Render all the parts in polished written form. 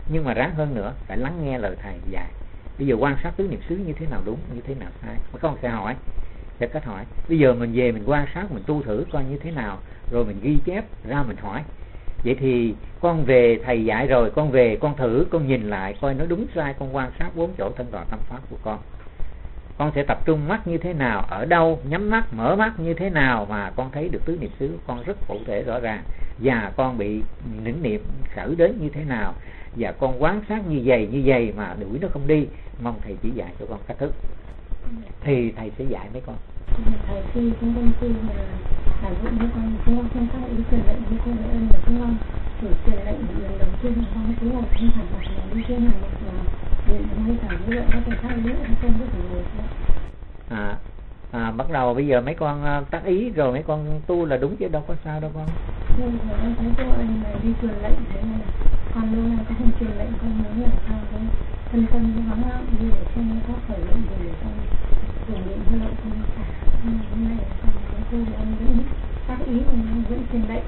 Nhưng mà ráng hơn nữa, phải lắng nghe lời thầy dạy. Bây giờ quan sát tứ niệm xứ như thế nào đúng, như thế nào sai. Mà con sẽ hỏi, sẽ cách hỏi. Bây giờ mình về mình quan sát, mình tu thử coi như thế nào, rồi mình ghi chép ra mình hỏi. Vậy thì con về thầy dạy rồi, con về con thử, con nhìn lại coi nó đúng sai, con quan sát 4 chỗ thân đọa tâm pháp của con. Con sẽ tập trung mắt như thế nào, ở đâu, nhắm mắt, mở mắt như thế nào mà con thấy được tứ niệm xứ của con rất cụ thể rõ ràng. Và con bị những niệm khởi đến như thế nào, và con quan sát như vậy mà đuổi nó không đi. Mong thầy chỉ dạy cho con cách thức, thì thầy sẽ dạy mấy con. Thầy khi chúng con tu mà làm dụng với con, chúng con không có ý truyền lệnh với cô với ơn là chúng con chỉ truyền lệnh lần đầu tiên con cứ ngồi không thẳng hoặc là đi trên này hoặc là hơi thở như vậy, có thể thay nữa không có thể ngồi thôi. Bắt đầu bây giờ mấy con tác ý rồi mấy con tu là đúng chứ đâu có sao đâu con. Nhưng mà em thấy cô anh này đi truyền lệnh thế này, con lúc này có không truyền lệnh con muốn làm sao cái thân cái vắng lắm đi để xem có khởi lệnh gì để con dùng điện hơi lệnh con cả. Hôm nay con nói cô thì anh vẫn tác ý của anh vẫn truyền lệnh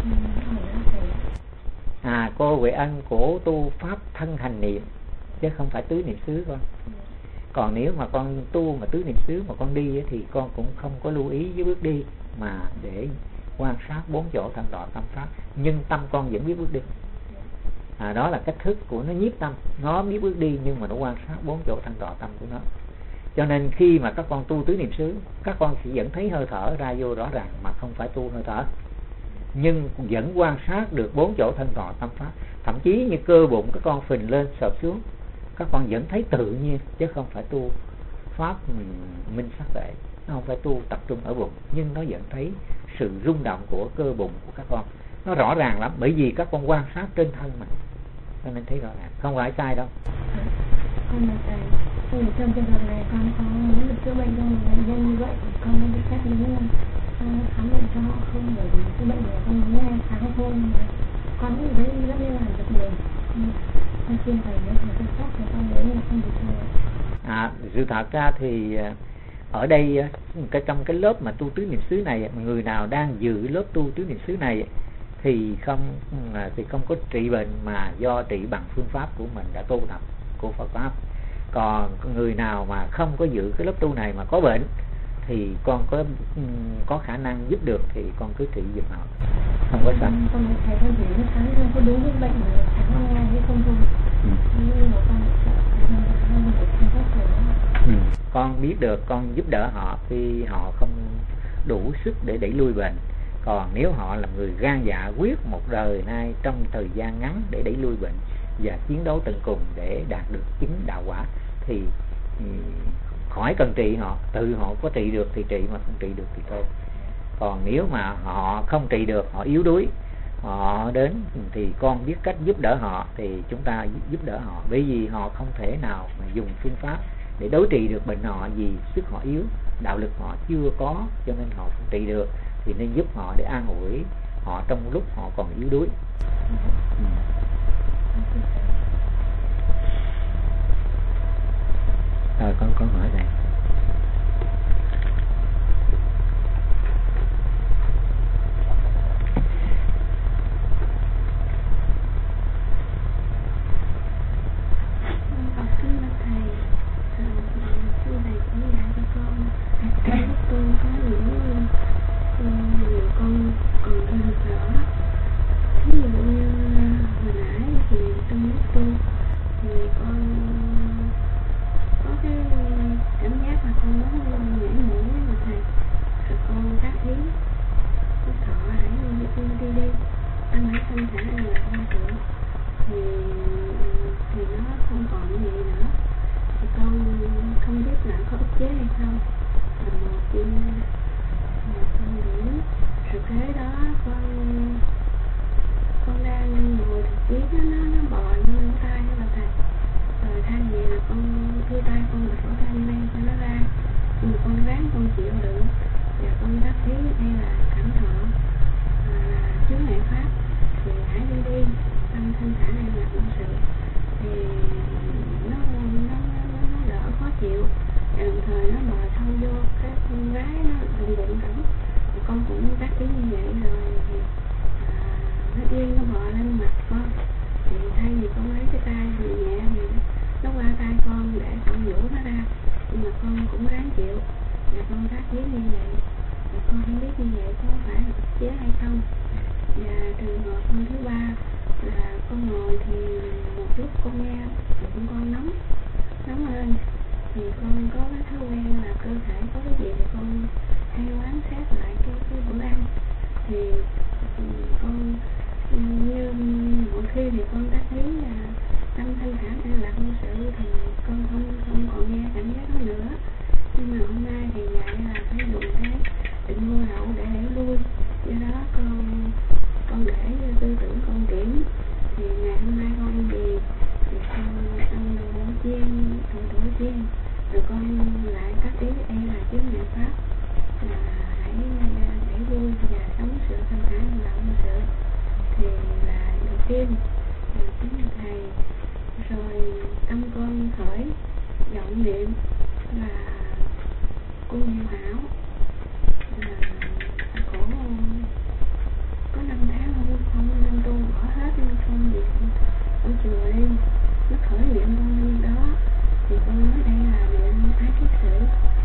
cô Huệ Ân của tu pháp thân hành niệm chứ không phải tứ niệm xứ con. Còn nếu mà con tu mà tứ niệm xứ mà con đi thì con cũng không có lưu ý với bước đi, mà để quan sát 4 chỗ thân đọa tâm pháp, nhưng tâm con vẫn biết bước đi. Đó là cách thức của nó nhiếp tâm, nó biết bước đi nhưng mà nó quan sát 4 chỗ thân đọa tâm của nó. Cho nên khi mà các con tu tứ niệm xứ, các con sẽ vẫn thấy hơi thở ra vô rõ ràng mà không phải tu hơi thở, nhưng vẫn quan sát được 4 chỗ thân đọa tâm pháp. Thậm chí như cơ bụng các con phình lên sợp xuống, các con vẫn thấy tự nhiên chứ không phải tu pháp minh sắc tuệ, nó không phải tu tập trung ở bụng, nhưng nó vẫn thấy sự rung động của cơ bụng của các con, nó rõ ràng lắm, bởi vì các con quan sát trên thân mà, cho nên thấy rõ ràng, không phải sai đâu. Con là thầy, trong trường hợp này con có muốn được chữa bệnh cho một bệnh nhân như vậy, con có được phép đến khám bệnh cho họ không? Bởi vì cái bệnh này con muốn nghe khám thôi, con cũng thấy rất là làm được nhiều. Con xin thầy nếu thầy có phép thì con đấy là không được thôi. Sự thật ra thì ở đây trong cái lớp mà tu tứ niệm xứ này, người nào đang dự lớp tu tứ niệm xứ này thì không có trị bệnh mà do trị bằng phương pháp của mình đã tu tập của Phật pháp. Còn người nào mà không có dự cái lớp tu này mà có bệnh thì con có khả năng giúp được thì con cứ trị giùm họ, không có sao. Con thầy con chỉ những tháng không có đúng với bệnh mà tháng nghe hay không thôi. Nhưng mà con sợ không được không có thể. Con biết được, con giúp đỡ họ khi họ không đủ sức để đẩy lui bệnh. Còn nếu họ là người gan dạ quyết một đời nay trong thời gian ngắn để đẩy lui bệnh và chiến đấu tận cùng để đạt được chứng đạo quả thì khỏi cần trị họ, tự họ có trị được thì trị, mà không trị được thì thôi. Còn nếu mà họ không trị được, họ yếu đuối, họ đến thì con biết cách giúp đỡ họ thì chúng ta giúp đỡ họ, bởi vì họ không thể nào mà dùng phương pháp để đối trị được bệnh họ, vì sức họ yếu, đạo lực họ chưa có, cho nên họ không trị được, thì nên giúp họ để an ủi họ trong lúc họ còn yếu đuối. Rồi con hỏi này. Con còn hơi được rõ. Ví dụ như hồi lúc con nghe bụng con nóng lên thì con có cái thói quen là cơ thể có cái gì thì con hay quán sát lại cái bữa ăn. Thì con như mỗi khi thì con đã thấy là tâm thanh thản an lạc vô sự thì con không còn nghe cảm giác đó nữa. Nhưng mà hôm nay thì dạy là phải dùng cái định vô lậu để lui, do đó con để tư tưởng con kiểm. Thì ngày hôm nay con ăn gì thì con ăn đồ chiên, rồi con lại tác ý là chứng nghiệm pháp là hãy để vui và sống sự thanh thản an lạc vô sự. Thì là đầu tiên là kính thầy, rồi tâm con khởi vọng niệm là cô Diệu Hảo là cổ có 5 tháng không nên tu bỏ hết công việc ở chùa đi, nó khởi niệm con linh đó thì con nói đây là niệm ái kiết sử,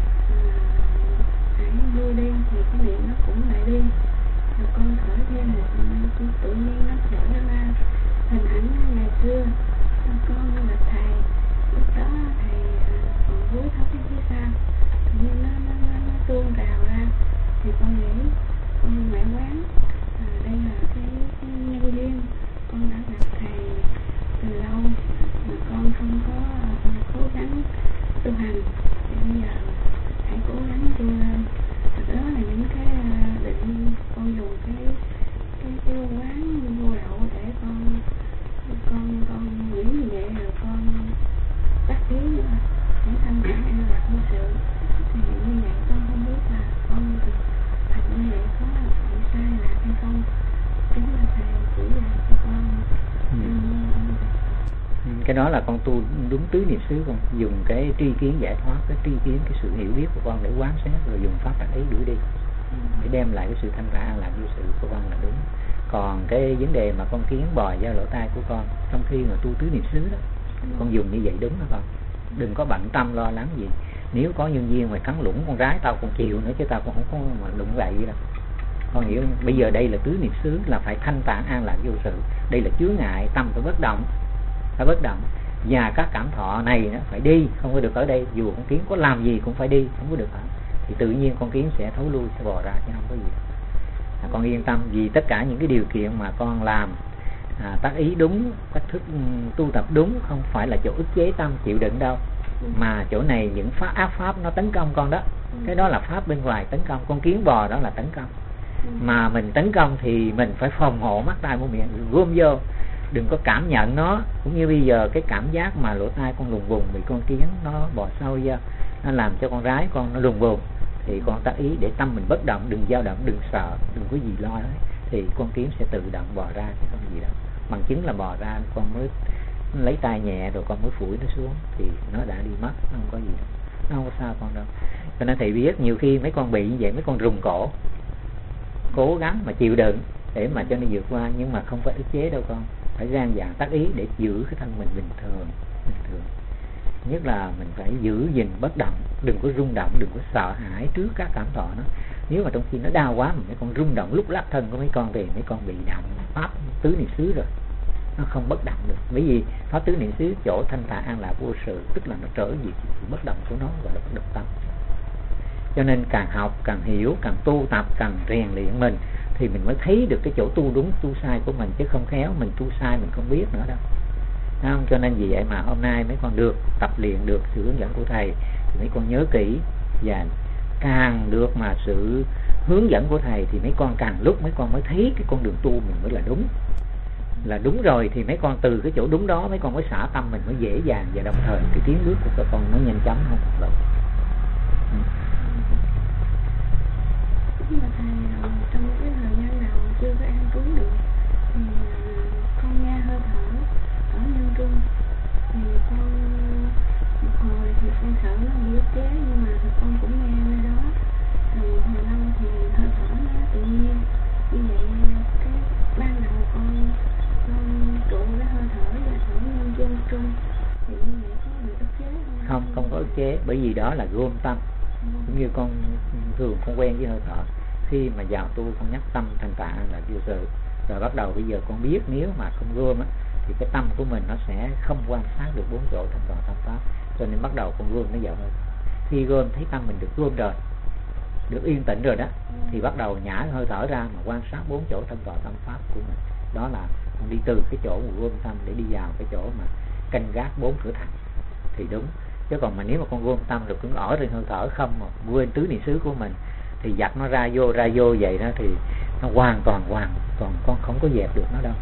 hãy vui đi thì cái niệm nó cũng lại đi. Rồi con khởi thêm một tự nhiên nó khởi ra hình ảnh ngày xưa con là thầy, lúc đó thầy còn vui tháo cái phía sau tự nhiên nó tuôn trào ra. Thì con nghĩ con ngoại quán đây là cái nhân duyên con đã gặp thầy từ lâu mà con không có cố gắng tu hành, thì bây giờ hãy cố gắng tu lên. Đó là những cái định con dùng cái quán vô lậu để con nghĩ như vậy, rồi con tác ý để thanh thản an lạc vô sự. Thì như vậy con không biết là con thực hành như vậy có bị sai lạc hay không, chính là thầy chỉ dạy cho con. Cái đó là con tu đúng tứ niệm xứ, con dùng cái tri kiến giải thoát, cái tri kiến, cái sự hiểu biết của con để quán xét, rồi dùng pháp tác ý đuổi đi để đem lại cái sự thanh thản an lạc vô sự của con là đúng. Còn cái vấn đề mà con kiến bò vào lỗ tai của con trong khi mà tu tứ niệm xứ đó, con dùng như vậy đúng đó con, đừng có bận tâm lo lắng gì. Nếu có nhân viên mà cắn lũng con rái tao còn chịu nữa, chứ tao cũng không có mà lũng gậy đâu. Con hiểu không? Bây giờ đây là tứ niệm xứ, là phải thanh tạng an lạc vô sự. Đây là chướng ngại, tâm phải bất động, và các cảm thọ này nó phải đi, không có được ở đây. Dù con kiến có làm gì cũng phải đi, không có được ở. Thì tự nhiên con kiến sẽ thối lui, sẽ bò ra, chứ không có gì. Con yên tâm, vì tất cả những cái điều kiện mà con làm tác ý đúng, cách thức tu tập đúng, không phải là chỗ ức chế tâm chịu đựng đâu, mà chỗ này những ác pháp nó tấn công con đó. Cái đó là pháp bên ngoài tấn công, con kiến bò đó là tấn công. Mà mình tấn công thì mình phải phòng hộ mắt tai mũi miệng, gom vô, đừng có cảm nhận nó. Cũng như bây giờ cái cảm giác mà lỗ tai con lùng bùng bị con kiến nó bò sâu vô, nó làm cho con rái con nó lùng bùng, thì con tác ý để tâm mình bất động, đừng dao động, đừng sợ, đừng có gì lo hết, thì con kiến sẽ tự động bò ra, chứ không gì đâu. Bằng chứng là bò ra con mới lấy tay nhẹ rồi con mới phủi nó xuống thì nó đã đi mất, nó không có gì đâu, nó không có sao con đâu. Cho nên thầy biết nhiều khi mấy con bị như vậy, mấy con rùng cổ, cố gắng mà chịu đựng để mà cho nó vượt qua, nhưng mà không phải ức chế đâu con, phải gan dạ tác ý để giữ cái thân mình bình thường. Nhất là mình phải giữ gìn bất động, đừng có rung động, đừng có sợ hãi trước các cảm thọ nó. Nếu mà trong khi nó đau quá mà mấy con rung động lúc lắc thân của mấy con thì mấy con bị động pháp tứ niệm xứ rồi, nó không bất động được. Bởi vì pháp tứ niệm xứ chỗ thanh thản an lạc vô sự, tức là nó trở về bất động của nó, gọi là bất động tâm. Cho nên càng học, càng hiểu, càng tu tập, càng rèn luyện mình thì mình mới thấy được cái chỗ tu đúng, tu sai của mình, chứ không khéo mình tu sai mình không biết nữa đâu. Không? Cho nên vì vậy mà hôm nay mấy con được tập luyện được sự hướng dẫn của thầy thì mấy con nhớ kỹ, và càng được mà sự hướng dẫn của thầy thì mấy con càng lúc mấy con mới thấy cái con đường tu mình mới là đúng rồi, thì mấy con từ cái chỗ đúng đó mấy con mới xả tâm mình mới dễ dàng, và đồng thời cái tiến bước của các con nó nhanh chóng hơn một lần. Nhưng mà thầy trong cái thời gian nào chưa có ăn uống được thì con nghe hơi thở ở nhân trung, thì con một hồi thì con sợ nó bị ức chế, nhưng mà thì con cũng nghe nơi đó, rồi một hồi lâu thì hơi thở nó tự nhiên. Như vậy cái ban đầu con trụ cái hơi thở và thở nhân trung thì như vậy có bị ức chế không? Không có ức chế, bởi vì đó là gom tâm. Cũng như con thường con quen với hơi thở, khi mà vào tu con nhắc tâm thanh tạng là vô sự, rồi bắt đầu bây giờ con biết nếu mà không gom á thì cái tâm của mình nó sẽ không quan sát được 4 chỗ thân thọ tâm pháp, cho nên bắt đầu con gom nó vào hơi. Khi gom thấy tâm mình được gom rồi, được yên tĩnh rồi đó, thì bắt đầu nhả hơi thở ra mà quan sát 4 chỗ thân thọ tâm pháp của mình. Đó là đi từ cái chỗ mà gom tâm để đi vào cái chỗ mà canh gác 4 cửa thành thì đúng. Chứ còn mà nếu mà con gom tâm rồi cứ ở trên hơi thở không mà quên tứ niệm xứ của mình thì giặt nó ra vô vậy đó, thì nó hoàn toàn con không có dẹp được nó đâu.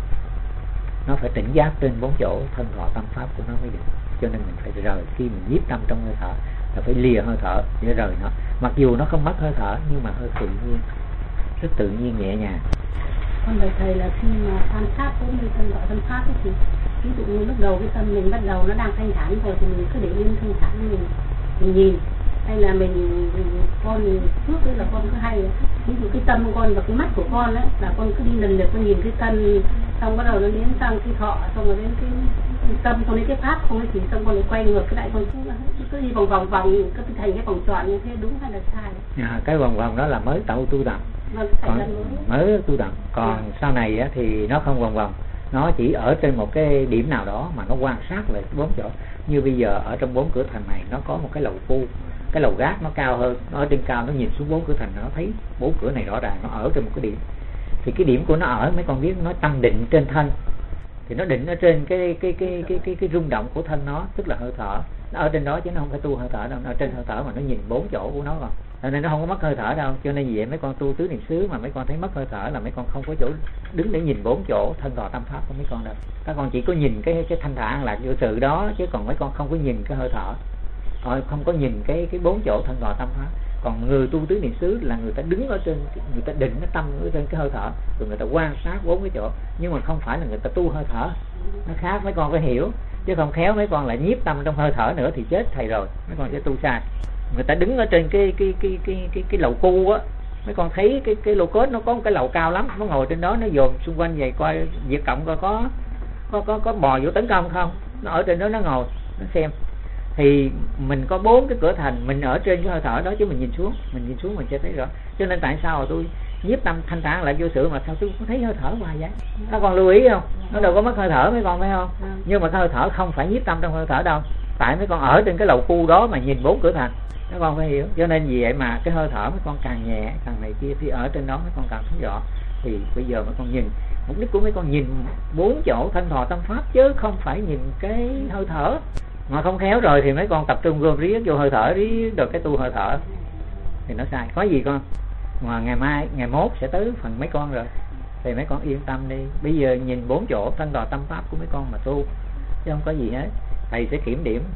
Nó phải tỉnh giác trên 4 chỗ thân thọ tâm pháp của nó mới được. Cho nên mình phải rời, khi mình nhiếp tâm trong hơi thở là phải lìa hơi thở để rời nó. Mặc dù nó không mất hơi thở nhưng mà hơi tự nhiên, rất tự nhiên nhẹ nhàng. Con lời thầy là khi mà quan sát 40 thân thọ tâm pháp thì ví dụ như lúc đầu cái tâm mình bắt đầu nó đang thanh thản rồi thì mình cứ để yên thanh thản, mình nhìn, hay là con trước đấy là con cứ hay ví dụ cái tâm con và cái mắt của con ấy là con cứ đi lần lượt con nhìn cái thân, xong bắt đầu nó đến sang cái thọ, xong rồi đến cái tâm, con đến cái pháp không ấy, thì xong con lại quay ngược cái lại, con cứ đi vòng cứ thành cái vòng tròn như thế, đúng hay là sai? Cái vòng đó là mới tạo tu tập, mới tu tập. Còn sau này á, thì nó không vòng, nó chỉ ở trên một cái điểm nào đó mà nó quan sát lại 4 chỗ. Như bây giờ ở trong 4 cửa thành này nó có một cái lầu phu, cái lầu gác nó cao hơn, nó ở trên cao, nó nhìn xuống 4 cửa thành, nó thấy 4 cửa này rõ ràng, nó ở trên một cái điểm. Thì cái điểm của nó ở, mấy con biết nó tâm định trên thân, thì nó định ở trên cái rung động của thân nó, tức là hơi thở. Nó ở trên đó chứ nó không phải tu hơi thở đâu, nó ở trên hơi thở mà nó nhìn 4 chỗ của nó rồi. Cho nên nó không có mất hơi thở đâu. Cho nên vì vậy mấy con tu tứ niệm xứ mà mấy con thấy mất hơi thở là mấy con không có chỗ đứng để nhìn 4 chỗ thân thọ tâm pháp của mấy con đâu. Các con chỉ có nhìn cái thanh thản lạc vô sự đó, chứ còn mấy con không có nhìn cái hơi thở, không có nhìn cái 4 chỗ thân thọ tâm pháp. Còn người tu tứ niệm xứ là người ta đứng ở trên, người ta định cái tâm ở trên cái hơi thở, rồi người ta quan sát 4 cái chỗ, nhưng mà không phải là người ta tu hơi thở. Nó khác, mấy con phải hiểu, chứ không khéo mấy con lại nhiếp tâm trong hơi thở nữa thì chết thầy rồi, mấy con sẽ tu sai. Người ta đứng ở trên cái lầu cu á, mấy con thấy cái lô cốt nó có một cái lầu cao lắm, nó ngồi trên đó nó dồn xung quanh vậy coi Việt Cộng coi có bò vô tấn công không, nó ở trên đó nó ngồi nó xem. Thì mình có 4 cái cửa thành, mình ở trên cái hơi thở đó, chứ mình nhìn xuống mình sẽ thấy rõ. Cho nên tại sao mà tôi nhiếp tâm thanh thản lại vô sự mà sao tôi không thấy hơi thở hoài vậy? Các con lưu ý không? Nó đâu có mất hơi thở mấy con phải không? Nhưng mà cái hơi thở không phải nhiếp tâm trong hơi thở đâu, tại mấy con ở trên cái lầu cu đó mà nhìn 4 cửa thành, các con phải hiểu. Cho nên vì vậy mà cái hơi thở mấy con càng nhẹ càng này kia, thì ở trên đó mấy con càng thấy rõ. Thì bây giờ mấy con nhìn, mục đích của mấy con nhìn 4 chỗ thân thọ tâm pháp chứ không phải nhìn cái hơi thở. Mà không khéo rồi thì mấy con tập trung gom riết vô hơi thở, riết được cái tu hơi thở thì nó sai. Có gì con, mà ngày mốt sẽ tới phần mấy con rồi thì mấy con yên tâm đi. Bây giờ nhìn 4 chỗ thân thọ tâm pháp của mấy con mà tu, chứ không có gì hết. Thầy sẽ kiểm điểm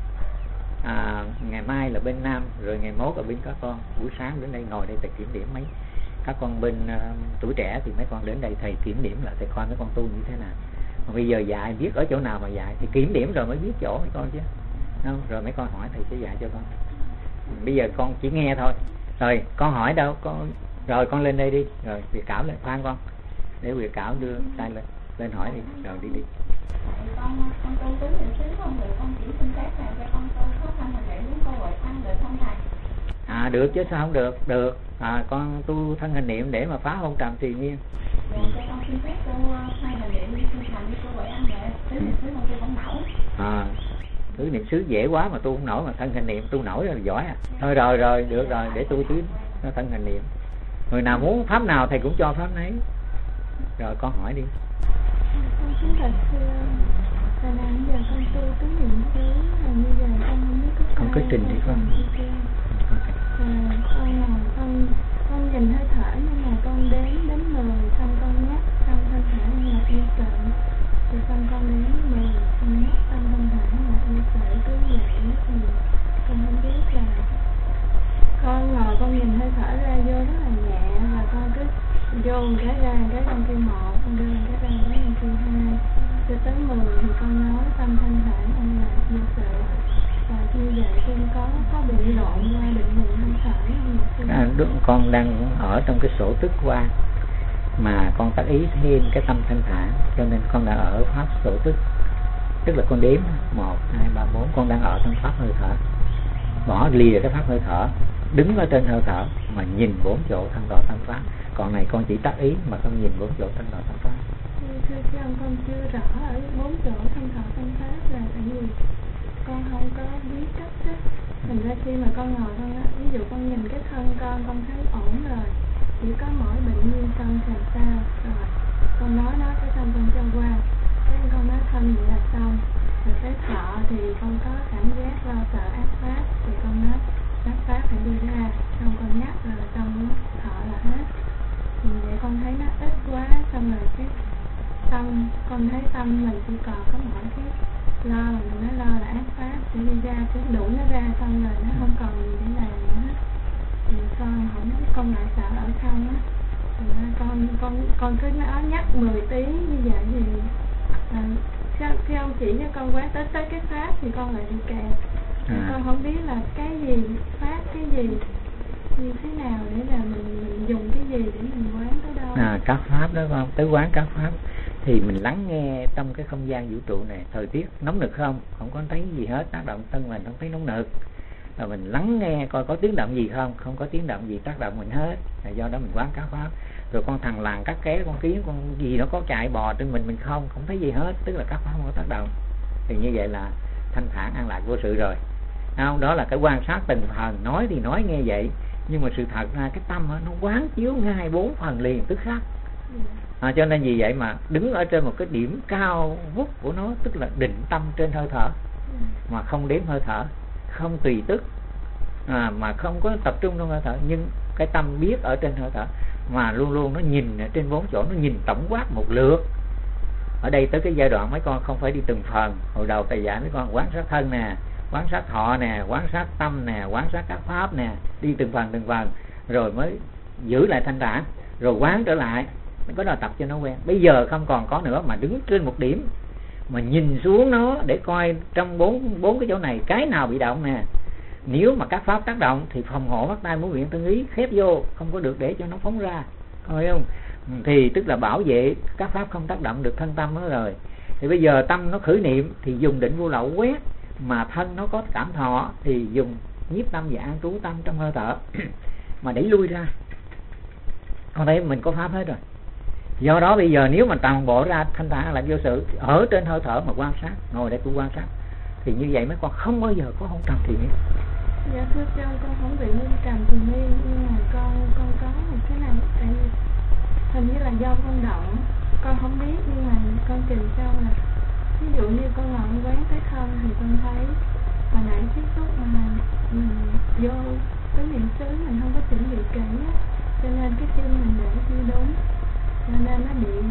ngày mai là bên Nam, rồi ngày mốt là bên các con. Buổi sáng đến đây ngồi đây thầy kiểm điểm mấy các con bên tuổi trẻ, thì mấy con đến đây thầy kiểm điểm lại, thầy coi mấy con tu như thế nào. Còn bây giờ dạy biết ở chỗ nào mà dạy thì kiểm điểm rồi mới biết chỗ mấy con chứ, không? Rồi mấy con hỏi thầy sẽ dạy cho con. Bây giờ con chỉ nghe thôi. Rồi con hỏi đâu con, rồi con lên đây đi, rồi Việt Cảo lên, khoan con để Việt Cảo đưa tay lên hỏi đi, rồi đi. Con tu tứ niệm xứ không được, con chỉ xin phép thầy cho con tu khó khăn mà để muốn câu gọi ăn được không thầy? Được chứ sao không được? Được. Con tu thân hình niệm để mà phá hôn trầm tùy nhiên. Rồi con xin phép tu hai hình niệm đi thành đi câu gọi ăn để tứ niệm xứ con tu không nổi. Tứ niệm xứ dễ quá mà tu không nổi, mà thân hình niệm tu nổi rồi giỏi. Thôi rồi được rồi, để tu tứ thân hình niệm. Người nào muốn pháp nào thầy cũng cho pháp nấy. Rồi con hỏi đi. Con xin thật là giờ con tu tứ niệm xứ, là như giờ con không biết con cứ trình đi con. Con nhìn hơi thở, nhưng mà con đếm 10, xong con nhắc xong hơi thở là yêu sợ, thì xong con đếm 10, xong nhắc xong hơi thở là yêu sợ, cứ vậy. Thì con không biết là con ngồi con nhìn hơi thở ra vô rất là nhẹ, và con cứ vô cái ra cái con kêu 1, con đưa cái ra cái con kêu 2, cho tới 10 thì con nói xong thanh thản ông là yêu sợ. Và như vậy con có bị lộn qua định mùi hơi thở không? Đúng, con đang ở trong cái sổ tức qua mà con tác ý thêm cái tâm thanh thản, cho nên con đã ở pháp sổ tức, tức là con đếm 1, 2, 3, 4, con đang ở trong pháp hơi thở, bỏ lìa cái pháp hơi thở, đứng ở trên hơi thở mà nhìn 4 chỗ thân thọ tâm pháp. Còn này con chỉ tác ý mà không nhìn 4 chỗ thân thọ tâm pháp. thưa ông, con chưa rõ ở 4 chỗ thân thọ thân pháp là tại vì con không có biết cách đó. Thành ra khi mà con ngồi con ví dụ con nhìn cái thân con thấy ổn rồi, chỉ có mỗi bệnh nhiên xong làm sao rồi con nói nó cái xong con cho qua, cái con nói thân vậy là xong. Rồi cái thọ thì con có cảm giác lo sợ ác pháp thì con nói ác pháp phải đi ra, xong con nhắc rồi xong nó thọ là hết. Thì vậy con thấy nó ít quá, xong rồi cái tâm con thấy tâm mình chỉ còn có mỗi cái lo mà mình nói lo là ác pháp để đi ra, cái đủ nó ra xong rồi nó không còn gì để làm nữa. Thì con lại sợ ở không á, con cứ nói nhắc 10 tiếng như vậy thì khi ông chỉ cho con quán tới cái pháp thì con lại bị kẹt. Con không biết là cái gì pháp, cái gì như thế nào để là mình dùng cái gì để mình quán tới đâu. Các pháp đó không, tới quán các pháp thì mình lắng nghe trong cái không gian vũ trụ này, thời tiết nóng nực không có thấy gì hết, tác động thân mình không thấy nóng nực, rồi mình lắng nghe coi có tiếng động gì không có tiếng động gì tác động mình hết, là do đó mình quán các pháp. Rồi con thằn lằn các ké, con kiến, con gì nó có chạy bò trên mình không thấy gì hết, tức là các pháp không có tác động. Thì như vậy là thanh thản an lạc vô sự rồi. Không, đó là cái quan sát từng phần, nói thì nói nghe vậy, nhưng mà sự thật ra cái tâm nó quán chiếu ngay 4 phần liền tức khắc. Cho nên vì vậy mà đứng ở trên một cái điểm cao vút của nó, tức là định tâm trên hơi thở, mà không đếm hơi thở, không tùy tức, mà không có tập trung trong hơi thở, nhưng cái tâm biết ở trên hơi thở, mà luôn luôn nó nhìn ở trên 4 chỗ, nó nhìn tổng quát một lượt. Ở đây tới cái giai đoạn mấy con không phải đi từng phần. Hồi đầu thầy dạy mấy con quán sát thân nè, quán sát thọ nè, quán sát tâm nè, quán sát các pháp nè, đi từng phần rồi mới giữ lại thanh thản, rồi quán trở lại. Có đòi tập cho nó quen. Bây giờ không còn có nữa, mà đứng trên một điểm mà nhìn xuống nó để coi trong bốn cái chỗ này cái nào bị động nè. Nếu mà các pháp tác động thì phòng hộ mắt tai mũi miệng thân ý khép vô, không có được để cho nó phóng ra, thấy không? Thì tức là bảo vệ các pháp không tác động được thân tâm đó rồi. Thì bây giờ tâm nó khởi niệm thì dùng định vô lậu quét, mà thân nó có cảm thọ thì dùng nhiếp tâm và an trú tâm trong hơi thở mà đẩy lui ra. Con thấy mình có pháp hết rồi. Do đó bây giờ nếu mà toàn bộ ra thanh thản là vô sự, ở trên hơi thở mà quan sát, ngồi đây cũng quan sát, thì như vậy mấy con không bao giờ có hôn trầm thì miên. Dạ thưa con không bị hôn trầm thì miên, nhưng mà con có một cái này, tại vì hình như là do con động, con không biết, nhưng mà con tìm sao là ví dụ như con ngồi quán tới thân thì con thấy hồi nãy tiếp xúc mà mình vô cái niệm xứ mình không có chuẩn bị kỹ á, cho nên cái chân mình để chưa đúng, cho nên nó bị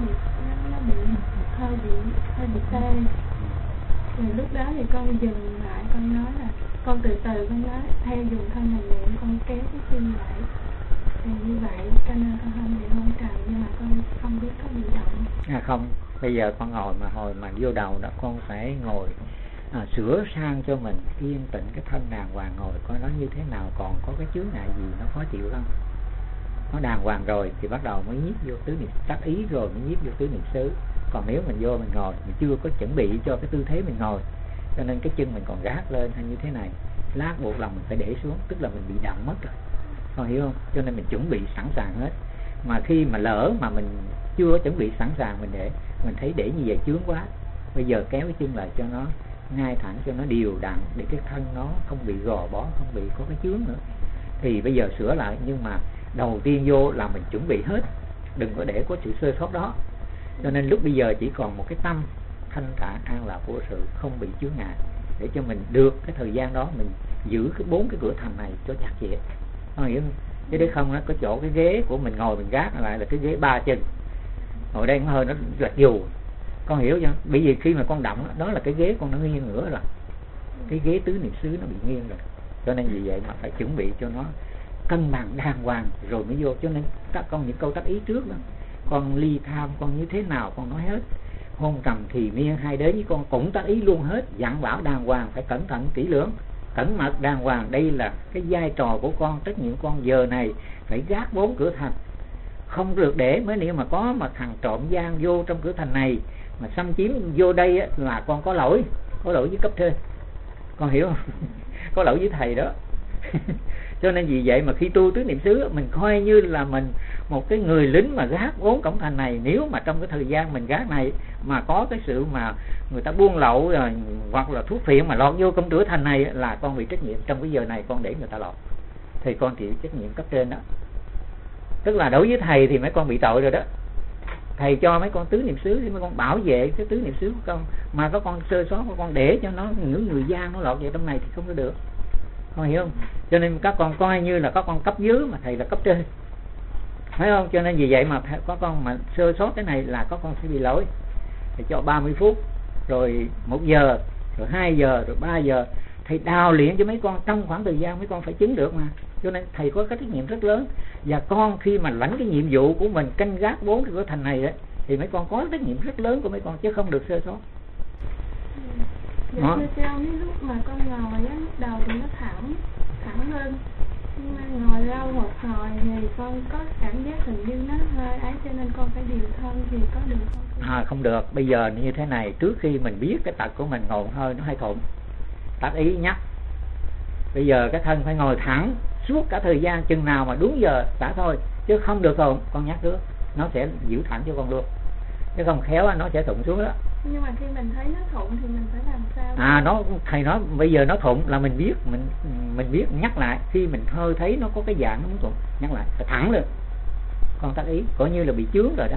hơi bị tê. Rồi lúc đó thì con dừng lại, con nói là con từ từ con nói theo dùng thân hành niệm, con kéo cái chân lại. Thì như vậy cho nên con không bị hôn trầm, nhưng mà con không biết có bị động. Không, bây giờ con ngồi mà hồi mà vô đầu đó con phải ngồi sửa sang cho mình yên tĩnh cái thân đàng hoàng, ngồi coi nó như thế nào, còn có cái chướng ngại gì nó khó chịu không. Nó đàng hoàng rồi thì bắt đầu mới nhiếp vô tứ niệm, tác ý rồi mới nhiếp vô tứ niệm xứ. Còn nếu mình vô mình ngồi, mình chưa có chuẩn bị cho cái tư thế mình ngồi, cho nên cái chân mình còn gác lên hay như thế này, lát buộc lòng mình phải để xuống, tức là mình bị động mất rồi. Con hiểu không? Cho nên mình chuẩn bị sẵn sàng hết. Mà khi mà lỡ mà mình chưa chuẩn bị sẵn sàng, mình thấy để như vậy chướng quá, bây giờ kéo cái chân lại cho nó ngay thẳng, cho nó đều đặn, để cái thân nó không bị gò bó, không bị có cái chướng nữa. Thì bây giờ sửa lại, nhưng mà đầu tiên vô là mình chuẩn bị hết, đừng có để có sự sơ sót đó. Cho nên lúc bây giờ chỉ còn một cái tâm thanh thản an lạc vô sự, không bị chướng ngại, để cho mình được cái thời gian đó mình giữ cái 4 cái cửa thành này cho chặt chẽ. Con hiểu không? Chứ đấy không, nó có chỗ cái ghế của mình ngồi mình gác lại là cái ghế 3 chân, ngồi đây nó hơi nó lệch dù. Con hiểu chưa? Bởi vì khi mà con động đó là cái ghế con nó nghiêng nữa rồi, cái ghế tứ niệm xứ nó bị nghiêng rồi. Cho nên vì vậy mà phải chuẩn bị cho nó cân bằng đàng hoàng rồi mới vô. Cho nên các con những câu tác ý trước đó, con ly tham, con như thế nào con nói hết. Hôn trầm thì miên hai đế với con cũng tác ý luôn hết, dặn bảo đàng hoàng, phải cẩn thận kỹ lưỡng, cẩn mật đàng hoàng. Đây là cái vai trò của con, trách nhiệm con giờ này phải gác 4 cửa thành, không được để mới nếu mà có mà thằng trộm gian vô trong cửa thành này mà xâm chiếm vô đây á, là con có lỗi với cấp trên, con hiểu không? Có lỗi với thầy đó. Cho nên vì vậy mà khi tu tứ niệm xứ, mình coi như là mình một cái người lính mà gác 4 cổng thành này. Nếu mà trong cái thời gian mình gác này mà có cái sự mà người ta buôn lậu rồi, hoặc là thuốc phiện mà lọt vô công cửa thành này, là con bị trách nhiệm. Trong cái giờ này con để người ta lọt thì con chịu trách nhiệm cấp trên đó. Tức là đối với thầy thì mấy con bị tội rồi đó. Thầy cho mấy con tứ niệm xứ thì mấy con bảo vệ cái tứ niệm xứ của con, mà có con sơ sót, có con để cho nó những người gian nó lọt vào trong này thì không có được. Con hiểu không? Cho nên các con coi như là các con cấp dưới mà thầy là cấp trên, thấy không? Cho nên vì vậy mà có con mà sơ sót cái này là có con sẽ bị lỗi. Thầy cho 30 phút, rồi 1 giờ, rồi 2 giờ, rồi 3 giờ. Thầy đào luyện cho mấy con trong khoảng thời gian mấy con phải chứng được mà. Cho nên thầy có cái trách nhiệm rất lớn. Và con khi mà lãnh cái nhiệm vụ của mình canh gác 4 cái thành này ấy, thì mấy con có trách nhiệm rất lớn của mấy con, chứ không được sơ sót. Dạ thưa cha, cái lúc mà con ngồi á, lúc đầu thì nó thẳng lên, nhưng mà ngồi lâu một hồi thì con có cảm giác hình như nó hơi ấy, cho nên con phải điều thân thì có được không? Không được. Bây giờ như thế này, trước khi mình biết cái tật của mình ngồi hơi nó hay thụng, tác ý nhắc. Bây giờ cái thân phải ngồi thẳng suốt cả thời gian, chừng nào mà đúng giờ xả thôi, chứ không được thụng. Con nhắc trước, nó sẽ giữ thẳng cho con luôn, chứ không khéo nó sẽ thụng xuống đó. Nhưng mà khi mình thấy nó thụng thì mình phải làm sao? Thầy nói bây giờ nó thụng là mình biết, mình biết nhắc lại. Khi mình hơi thấy nó có cái dạng nó muốn thụng, nhắc lại phải thẳng lên. Con tác ý coi như là bị chướng rồi đó.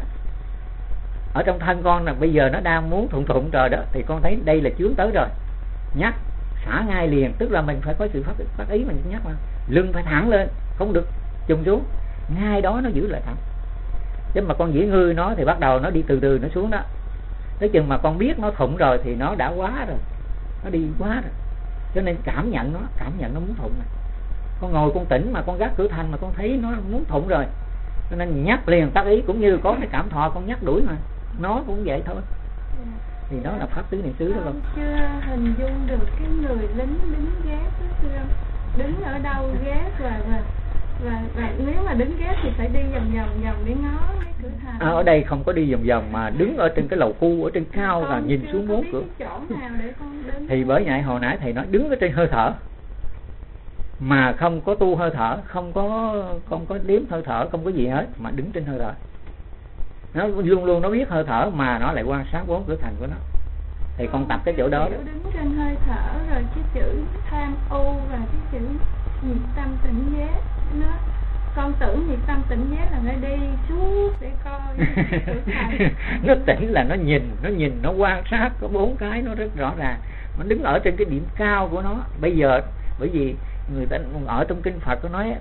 Ở trong thân con là bây giờ nó đang muốn thụng rồi đó, thì con thấy đây là chướng tới rồi, nhắc xả ngay liền. Tức là mình phải có sự phát ý, mình nhắc mà lưng phải thẳng lên, không được chùng xuống, ngay đó nó giữ lại thẳng. Chứ mà con giữ ngư nó thì bắt đầu nó đi từ từ nó xuống đó. Nói chừng mà con biết nó thụng rồi thì nó đã quá rồi, nó đi quá rồi. Cho nên cảm nhận nó muốn thụng này. Con ngồi con tỉnh mà con gác cửa thành mà con thấy nó muốn thụng rồi, cho nên nhắc liền tác ý, cũng như có cái cảm thọ con nhắc đuổi mà nó cũng vậy thôi. Thì đó là pháp tứ niệm xứ đó. Con chưa hình dung được cái người lính đứng gác đó, đứng ở đâu gác và nếu mà đứng gác thì phải đi vòng để ngó cái cửa thành. Ở đây không có đi vòng mà đứng ở trên cái lầu khu ở trên cao và nhìn xuống 4 cửa. Thì bởi vậy hồi nãy thầy nói đứng ở trên hơi thở, mà không có tu hơi thở, không có đếm hơi thở, không có gì hết, mà đứng trên hơi thở. Nó luôn luôn nó biết hơi thở mà nó lại quan sát 4 cửa thành của nó. Thì con tập cái chỗ đó. Đứng trên hơi thở rồi cái chữ tham ô và cái chữ nhiệt tâm tỉnh giác, con tưởng nhiệt tâm tỉnh giác là phải đi suốt để coi nó tỉnh là nó nhìn nó quan sát có 4 cái nó rất rõ ràng. Nó đứng ở trên cái điểm cao của nó. Bây giờ bởi vì người ta ở trong kinh Phật có nói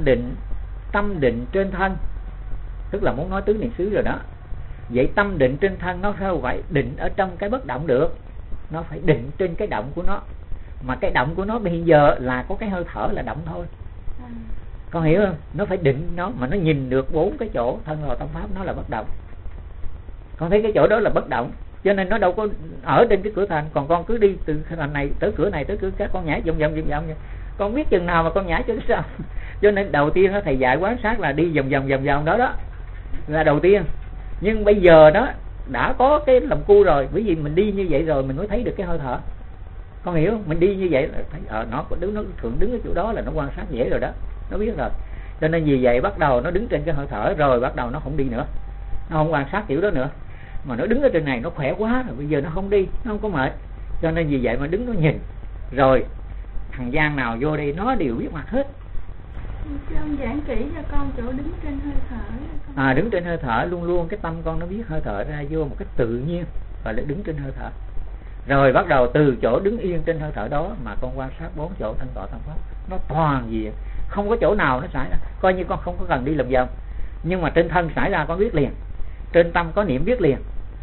tâm định trên thân, tức là muốn nói tứ niệm xứ rồi đó. Vậy tâm định trên thân nó sao vậy? Định ở trong cái bất động được, nó phải định trên cái động của nó. Mà cái động của nó bây giờ là có cái hơi thở là động thôi. Con hiểu không? Nó phải định nó, mà nó nhìn được 4 cái chỗ thân lò tâm pháp nó là bất động. Con thấy cái chỗ đó là bất động, cho nên nó đâu có ở trên cái cửa thành. Còn con cứ đi từ thành này tới cửa này tới cửa khác, con nhảy vòng vòng. Con biết chừng nào mà con nhảy cho cái sao. Cho nên đầu tiên thầy dạy quan sát là đi vòng đó là đầu tiên. Nhưng bây giờ đó đã có cái lồng cu rồi, bởi vì mình đi như vậy rồi mình mới thấy được cái hơi thở. Con hiểu không? Mình đi như vậy là thấy nó thường đứng ở chỗ đó là nó quan sát dễ rồi đó, nó biết rồi. Cho nên vì vậy bắt đầu nó đứng trên cái hơi thở rồi bắt đầu nó không đi nữa, nó không quan sát kiểu đó nữa, mà nó đứng ở trên này nó khỏe quá rồi, bây giờ nó không đi, nó không có mệt. Cho nên vì vậy mà đứng nó nhìn rồi thằng gian nào vô đây nó đều biết mặt hết. Ông giảng kỹ cho con chỗ đứng trên hơi thở. Đứng trên hơi thở luôn luôn cái tâm con nó biết hơi thở ra vô một cách tự nhiên, và lại đứng trên hơi thở. Rồi bắt đầu từ chỗ đứng yên trên hơi thở đó mà con quan sát 4 chỗ thân tọa tâm pháp, nó toàn diện, không có chỗ nào nó xảy ra. Coi như con không có cần đi lòng vòng, nhưng mà trên thân xảy ra con biết liền, trên tâm có niệm biết liền.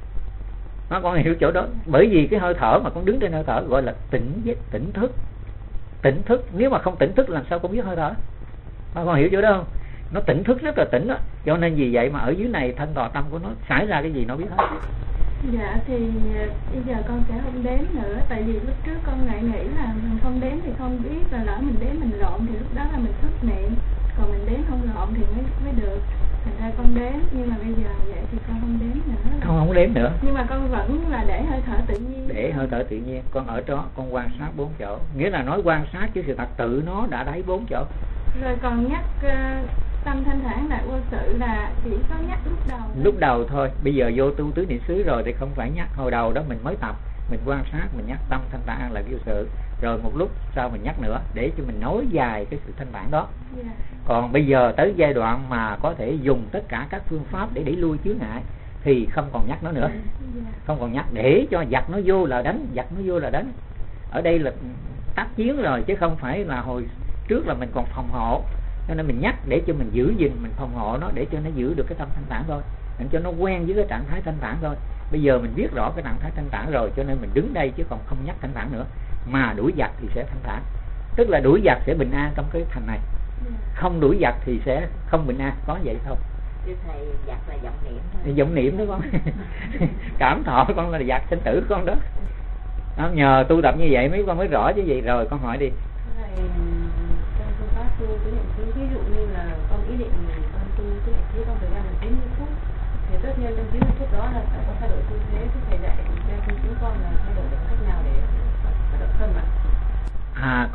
Nó con hiểu chỗ đó. Bởi vì cái hơi thở mà con đứng trên hơi thở gọi là tỉnh thức. Nếu mà không tỉnh thức làm sao con biết hơi thở? Con hiểu chỗ đó không? Nó tỉnh thức rất là tỉnh đó. Cho nên vì vậy mà ở dưới này thân tọa tâm của nó xảy ra cái gì nó biết hết. Dạ thì bây giờ con sẽ không đếm nữa. Tại vì lúc trước con lại nghĩ là mình không đếm thì không biết, rồi lỡ mình đếm mình lộn thì lúc đó là mình thức niệm. Còn mình đếm không lộn thì mới được. Thành ra con đếm, nhưng mà bây giờ vậy thì con không đếm nữa. Không đếm nữa. Nhưng mà con vẫn là để hơi thở tự nhiên. Để hơi thở tự nhiên. Con ở đó con quan sát 4 chỗ. Nghĩa là nói quan sát chứ sự thật tự nó đã đáy 4 chỗ. Rồi còn nhắc tâm thanh thản đại vô sự là chỉ có nhắc lúc đầu thôi. Bây giờ vô tu tứ niệm xứ rồi thì không phải nhắc. Hồi đầu đó mình mới tập, mình quan sát, mình nhắc tâm thanh thản an lạc vô sự, rồi một lúc sau mình nhắc nữa để cho mình nối dài cái sự thanh thản đó. Còn bây giờ tới giai đoạn mà có thể dùng tất cả các phương pháp để đẩy lui chướng ngại thì không còn nhắc nó nữa. Không còn nhắc, để cho giặc nó vô là đánh. Ở đây là tác chiến rồi, chứ không phải là hồi trước là mình còn phòng hộ. Cho nên mình nhắc để cho mình giữ gìn, mình phòng hộ nó để cho nó giữ được cái tâm thanh thản thôi, để cho nó quen với cái trạng thái thanh thản thôi. Bây giờ mình biết rõ cái trạng thái thanh thản rồi, cho nên mình đứng đây chứ còn không nhắc thanh thản nữa. Mà đuổi giặc thì sẽ thanh thản, tức là đuổi giặc sẽ bình an trong cái thành này. Không đuổi giặc thì sẽ không bình an, có vậy thôi. Thưa thầy, giặc là vọng niệm thôi. Vọng niệm đó con. Cảm thọ con là giặc sinh tử con đó. Nhờ tu tập như vậy mấy con mới rõ chứ gì. Rồi con hỏi đi. Trong phương pháp tu tứ niệm xứ, ví dụ như là con ý định con tu tứ niệm xứ trong thời gian là 90 phút, thì tất nhiên trong 90 phút đó là phải có thay đổi tư thế. Thì thầy dạy cho chúng con là thay đổi bằng cách nào để thay đổi cân ạ?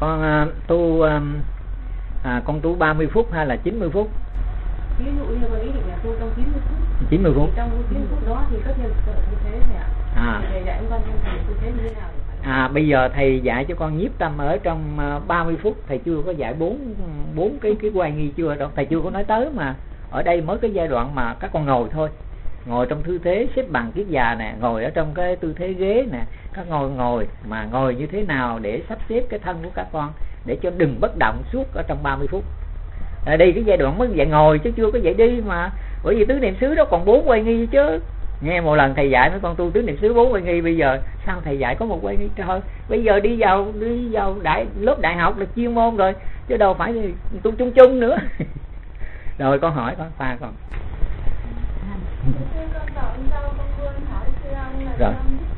Con tu 30 phút hay là 90 phút? Ví dụ như con ý định là tu trong 90 phút. 90 phút. Thì trong 90 phút đó thì tất nhiên thay đổi tư thế thầy ạ. Thì thầy dạy con trong thay đổi tư thế như thế nào? Bây giờ thầy dạy cho con nhiếp tâm ở trong 30 phút. Thầy chưa có dạy bốn cái quay nghi chưa đâu. Thầy chưa có nói tới mà. Ở đây mới cái giai đoạn mà các con ngồi thôi. Ngồi trong tư thế xếp bằng kiết già nè, ngồi ở trong cái tư thế ghế nè. Các con ngồi mà ngồi như thế nào để sắp xếp cái thân của các con để cho đừng bất động suốt ở trong 30 phút. Ở đây cái giai đoạn mới dạy ngồi chứ chưa có dạy đi mà. Bởi vì tứ niệm xứ đó còn 4 quay nghi chứ. Nghe một lần thầy dạy mấy con tu tứ niệm xứ 4 quay nghi, bây giờ sao thầy dạy có 1 quay nghi thôi. Bây giờ đi vào lớp đại học là chuyên môn rồi, chứ đâu phải tu chung chung nữa. Rồi con hỏi con ta con. Rồi.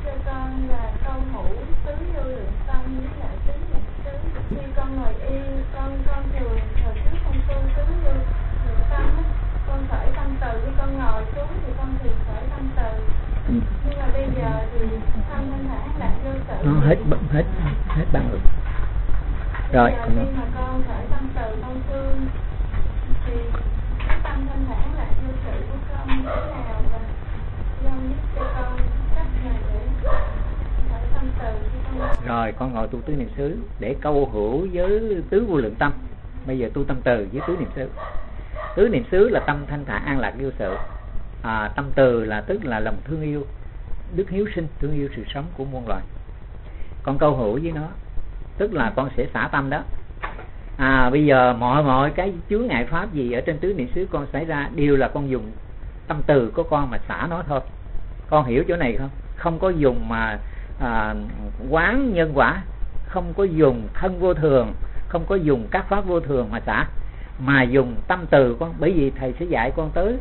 Khi con ngồi yên, con thường hồi trước con tu tứ vô lượng tâm á, con khởi tâm từ, khi con ngồi xuống thì con thường khởi tâm từ. Nhưng mà bây giờ thì tâm thanh thản lạc vô sự. Nó hết bằng rồi. Rồi. Khi mà con khởi tâm từ con thương thì cái tâm thanh thản lạc vô sự của con như thế nào, và con giúp cho con cách nào để khởi tâm từ khi con ngồi. Rồi con ngồi tu tứ niệm xứ để câu hữu với tứ vô lượng tâm. Bây giờ tu tâm từ với tứ niệm xứ. Tứ niệm xứ là tâm thanh thản an lạc vô sự. Tâm từ là tức là lòng thương yêu, đức hiếu sinh, thương yêu sự sống của muôn loài. Con câu hữu với nó, tức là con sẽ xả tâm đó. Bây giờ mọi cái chướng ngại pháp gì ở trên tứ niệm xứ con xảy ra đều là con dùng tâm từ của con mà xả nó thôi. Con hiểu chỗ này không? Không có dùng mà quán nhân quả, không có dùng thân vô thường, không có dùng các pháp vô thường mà xả, mà dùng tâm từ con. Bởi vì thầy sẽ dạy con tới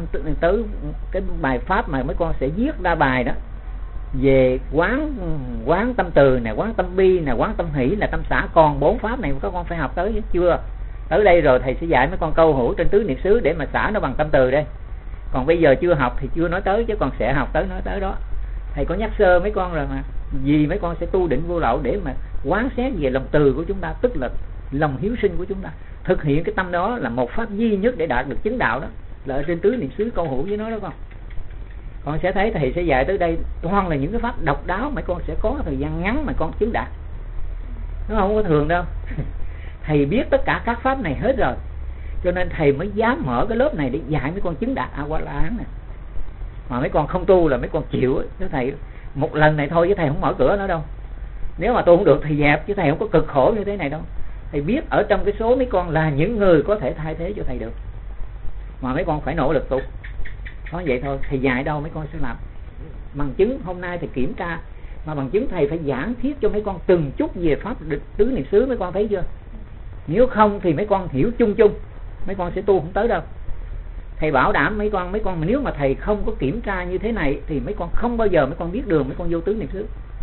cái bài pháp mà mấy con sẽ viết ra bài đó, về quán tâm từ nè, quán tâm bi nè, quán tâm hỷ là tâm xả. Còn 4 pháp này các con phải học tới chưa? Tới đây rồi thầy sẽ dạy mấy con câu hữu trên tứ niệm xứ để mà xả nó bằng tâm từ đây. Còn bây giờ chưa học thì chưa nói tới, chứ còn sẽ học tới nói tới đó. Thầy có nhắc sơ mấy con rồi mà. Vì mấy con sẽ tu định vô lậu để mà quán xét về lòng từ của chúng ta, tức là lòng hiếu sinh của chúng ta. Thực hiện cái tâm đó là một pháp duy nhất để đạt được chứng đạo đó, là ở trên tứ niệm xứ câu hữu với nó đó con. Con sẽ thấy thầy sẽ dạy tới đây toàn là những cái pháp độc đáo mà con sẽ có thời gian ngắn mà con chứng đạt. Nó không có thường đâu. Thầy biết tất cả các pháp này hết rồi, cho nên thầy mới dám mở cái lớp này để dạy mấy con chứng đạt A-la-hán này. Mà mấy con không tu là mấy con chịu. Chứ thầy một lần này thôi chứ thầy không mở cửa nữa đâu. Nếu mà tu không được thì dẹp, chứ thầy không có cực khổ như thế này đâu. Thầy biết ở trong cái số mấy con là những người có thể thay thế cho thầy được, mà mấy con phải nỗ lực tu. Có vậy thôi. Thầy dạy đâu mấy con sẽ làm. Bằng chứng hôm nay thầy kiểm tra, mà bằng chứng thầy phải giảng thiết cho mấy con từng chút về pháp tứ niệm xứ. Mấy con thấy chưa? Nếu không thì mấy con hiểu chung mấy con sẽ tu không tới đâu. Thầy bảo đảm mấy con mà nếu mà thầy không có kiểm tra như thế này thì mấy con không bao giờ mấy con biết đường mấy con vô tứ niệm xứ.